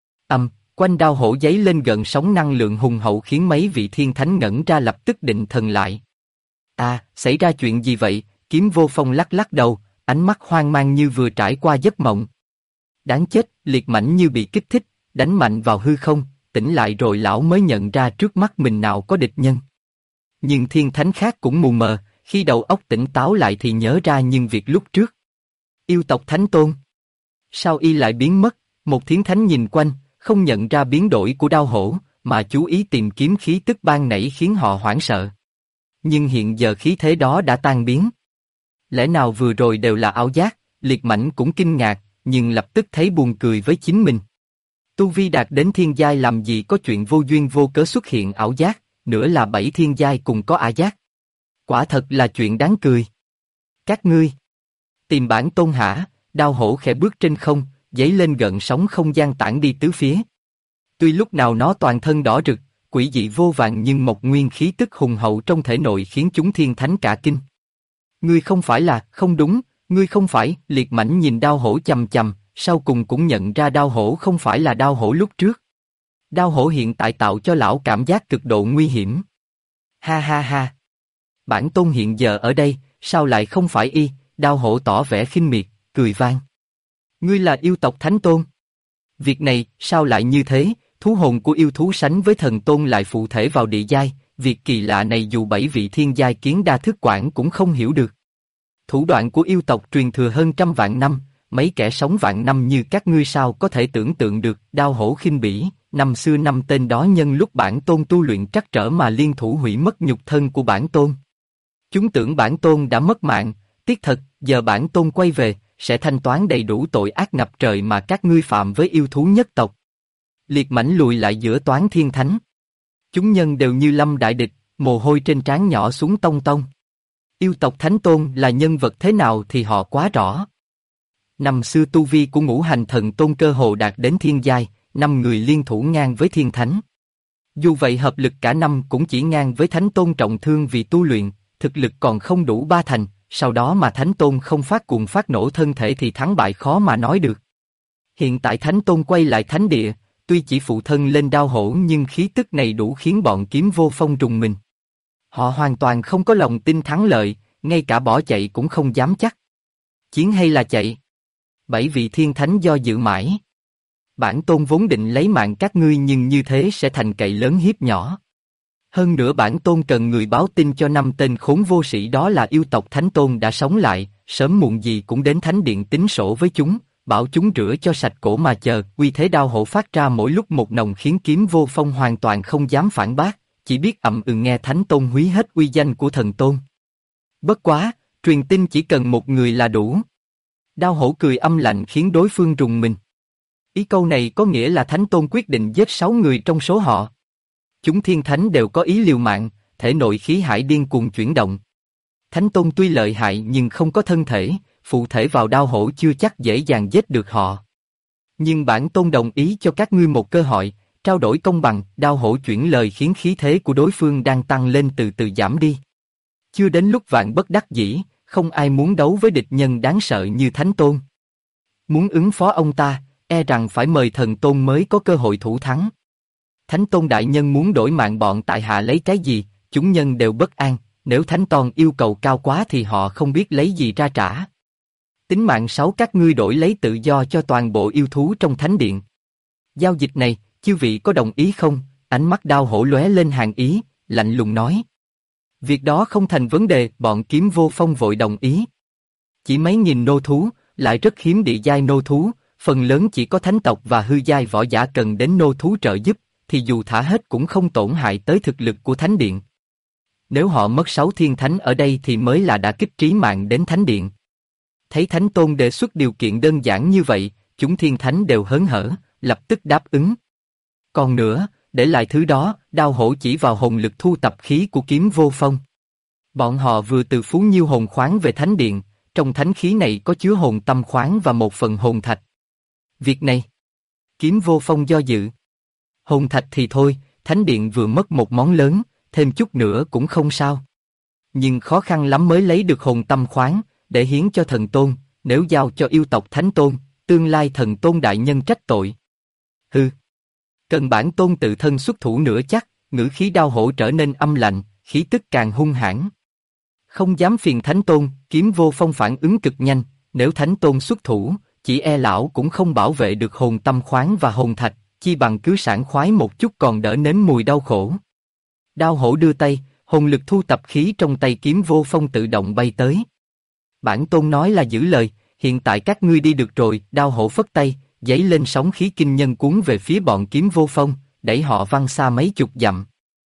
Quanh đao hổ giấy lên gợn sóng năng lượng hùng hậu khiến mấy vị thiên thánh ngẩn ra lập tức định thần lại. Xảy ra chuyện gì vậy? Kiếm vô phong lắc lắc đầu, ánh mắt hoang mang như vừa trải qua giấc mộng. Đáng chết, liệt mãnh như bị kích thích, đánh mạnh vào hư không, tỉnh lại rồi lão mới nhận ra trước mắt mình nào có địch nhân. Nhưng thiên thánh khác cũng mù mờ, khi đầu óc tỉnh táo lại thì nhớ ra những việc lúc trước. Yêu tộc Thánh Tôn. Sao y lại biến mất? Một thiên thánh nhìn quanh, không nhận ra biến đổi của đao hổ, mà chú ý tìm kiếm khí tức ban nãy khiến họ hoảng sợ. Nhưng hiện giờ khí thế đó đã tan biến. Lẽ nào vừa rồi đều là ảo giác? Liệt mãnh cũng kinh ngạc, nhưng lập tức thấy buồn cười với chính mình. Tu vi đạt đến thiên giai làm gì có chuyện vô duyên vô cớ xuất hiện ảo giác, nữa là 7 thiên giai cùng có ảo giác. Quả thật là chuyện đáng cười. Các ngươi tìm bản tôn hả? Đao hổ khẽ bước trên không, giấy lên gợn sóng không gian tản đi tứ phía. Tuy lúc nào nó toàn thân đỏ rực, quỷ dị vô vàn nhưng một nguyên khí tức hùng hậu trong thể nội khiến chúng thiên thánh cả kinh. Ngươi không phải là, không đúng, ngươi không phải. Liệt mãnh nhìn đao hổ chằm chằm, sau cùng cũng nhận ra đao hổ không phải là đao hổ lúc trước. Đao hổ hiện tại tạo cho lão cảm giác cực độ nguy hiểm. Ha ha ha. Bản tôn hiện giờ ở đây, sao lại không phải y? Đao hổ tỏ vẻ khinh miệt, cười vang. Ngươi là yêu tộc Thánh Tôn. Việc này, sao lại như thế? Thú hồn của yêu thú sánh với thần tôn lại phụ thể vào địa giai, việc kỳ lạ này dù 7 vị thiên giai kiến đa thức quản cũng không hiểu được. Thủ đoạn của yêu tộc truyền thừa hơn trăm vạn năm, mấy kẻ sống vạn năm như các ngươi sao có thể tưởng tượng được? Đao hổ khinh bỉ, năm xưa năm tên đó nhân lúc bản tôn tu luyện trắc trở mà liên thủ hủy mất nhục thân của bản tôn. Chúng tưởng bản tôn đã mất mạng, tiếc thật, giờ bản tôn quay về, sẽ thanh toán đầy đủ tội ác ngập trời mà các ngươi phạm với yêu thú nhất tộc. Liệt mãnh lùi lại giữa toán thiên thánh. Chúng nhân đều như lâm đại địch, mồ hôi trên trán nhỏ xuống tông tông. Yêu tộc Thánh Tôn là nhân vật thế nào thì họ quá rõ. Năm xưa tu vi của ngũ hành thần tôn cơ hồ đạt đến thiên giai, 5 người liên thủ ngang với thiên thánh. Dù vậy hợp lực cả năm cũng chỉ ngang với Thánh Tôn trọng thương vì tu luyện, thực lực còn không đủ 3 thành, sau đó mà Thánh Tôn không phát cuồng phát nổ thân thể thì thắng bại khó mà nói được. Hiện tại Thánh Tôn quay lại thánh địa, tuy chỉ phụ thân lên đao hổ nhưng khí tức này đủ khiến bọn kiếm vô phong rùng mình. Họ hoàn toàn không có lòng tin thắng lợi, ngay cả bỏ chạy cũng không dám chắc. Chiến hay là chạy? 7 vị thiên thánh do dự mãi. Bản tôn vốn định lấy mạng các ngươi nhưng như thế sẽ thành cậy lớn hiếp nhỏ. Hơn nữa bản tôn cần người báo tin cho 5 tên khốn vô sĩ đó là yêu tộc Thánh Tôn đã sống lại, sớm muộn gì cũng đến thánh điện tính sổ với chúng, bảo chúng rửa cho sạch cổ mà chờ. Uy thế đao hổ phát ra mỗi lúc một nồng khiến kiếm vô phong hoàn toàn không dám phản bác, chỉ biết ậm nghe Thánh Tôn húy hết uy danh của thần tôn. Bất quá, truyền tin chỉ cần một người là đủ. Đao hổ cười âm lạnh khiến đối phương rùng mình. Ý câu này có nghĩa là Thánh Tôn quyết định giết 6 người trong số họ. chúng thiên thánh đều có ý liều mạng, thể nội khí hải điên cuồng chuyển động. Thánh Tôn tuy lợi hại nhưng không có thân thể, phụ thể vào đao hổ chưa chắc dễ dàng giết được họ. Nhưng bản Tôn đồng ý cho các ngươi một cơ hội, trao đổi công bằng. Đao hổ chuyển lời khiến khí thế của đối phương đang tăng lên từ từ giảm đi. Chưa đến lúc vạn bất đắc dĩ, không ai muốn đấu với địch nhân đáng sợ như Thánh Tôn. Muốn ứng phó ông ta, e rằng phải mời Thần Tôn mới có cơ hội thủ thắng. Thánh Tôn đại nhân muốn đổi mạng bọn tại hạ lấy cái gì? Chúng nhân đều bất an, nếu Thánh Tôn yêu cầu cao quá thì họ không biết lấy gì ra trả. Tính mạng 6 các ngươi đổi lấy tự do cho toàn bộ yêu thú trong thánh điện. Giao dịch này, chư vị có đồng ý không? Ánh mắt đao hổ lóe lên hàn ý, lạnh lùng nói. Việc đó không thành vấn đề, bọn Kiếm Vô Phong vội đồng ý. Chỉ mấy nghìn nô thú, lại rất hiếm địa giai nô thú, phần lớn chỉ có thánh tộc và hư giai võ giả cần đến nô thú trợ giúp, thì dù thả hết cũng không tổn hại tới thực lực của thánh điện. Nếu họ mất 6 thiên thánh ở đây thì mới là đã kích trí mạng đến thánh điện. Thấy Thánh Tôn đề xuất điều kiện đơn giản như vậy, chúng thiên thánh đều hớn hở, lập tức đáp ứng. Còn nữa, để lại thứ đó, đao hổ chỉ vào hồn lực thu tập khí của Kiếm Vô Phong. Bọn họ vừa từ Phú Nhiêu hồn khoáng về thánh điện, trong thánh khí này có chứa hồn tâm khoáng và một phần hồn thạch. Việc này, Kiếm Vô Phong do dự. Hồn thạch thì thôi, thánh điện vừa mất một món lớn, thêm chút nữa cũng không sao. Nhưng khó khăn lắm mới lấy được hồn tâm khoáng, để hiến cho Thần Tôn, nếu giao cho yêu tộc Thánh Tôn, tương lai Thần Tôn đại nhân trách tội. Hừ, cần bản Tôn tự thân xuất thủ nữa chắc. Ngữ khí đao hổ trở nên âm lạnh, khí tức càng hung hãn. Không dám phiền Thánh Tôn, Kiếm Vô Phong phản ứng cực nhanh, nếu Thánh Tôn xuất thủ, chỉ e lão cũng không bảo vệ được hồn tâm khoáng và hồn thạch, chi bằng cứ sảng khoái một chút còn đỡ nếm mùi đau khổ. Đao hổ đưa tay, hồn lực thu tập khí trong tay Kiếm Vô Phong tự động bay tới. Bản Tôn nói là giữ lời, hiện tại các ngươi đi được rồi. Đao hổ phất tay, giấy lên sóng khí kinh nhân cuốn về phía bọn Kiếm Vô Phong, đẩy họ văng xa mấy chục dặm.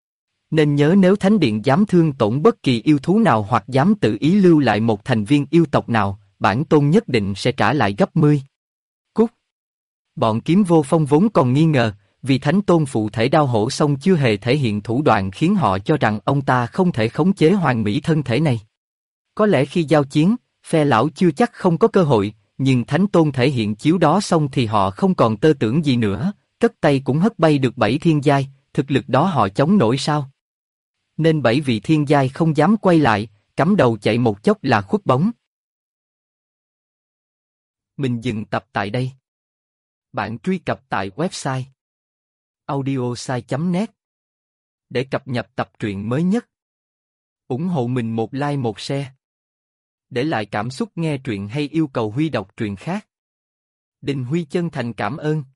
Nên nhớ nếu thánh điện dám thương tổn bất kỳ yêu thú nào hoặc dám tự ý lưu lại một thành viên yêu tộc nào, bản Tôn nhất định sẽ trả lại gấp 10. Cút! Bọn Kiếm Vô Phong vốn còn nghi ngờ, vì Thánh Tôn phụ thể đao hổ xong chưa hề thể hiện thủ đoạn khiến họ cho rằng ông ta không thể khống chế hoàn mỹ thân thể này. Có lẽ khi giao chiến, phe lão chưa chắc không có cơ hội, nhưng Thánh Tôn thể hiện chiếu đó xong thì họ không còn tơ tưởng gì nữa, cất tay cũng hất bay được 7 thiên giai, thực lực đó họ chống nổi sao? Nên 7 vị thiên giai không dám quay lại, cắm đầu chạy một chốc là khuất bóng. Mình dừng tập tại đây. Bạn truy cập tại website audiosai.net để cập nhật tập truyện mới nhất. Ủng hộ mình một like một share. Để lại cảm xúc nghe truyện hay yêu cầu Huy đọc truyện khác. Đình Huy chân thành cảm ơn.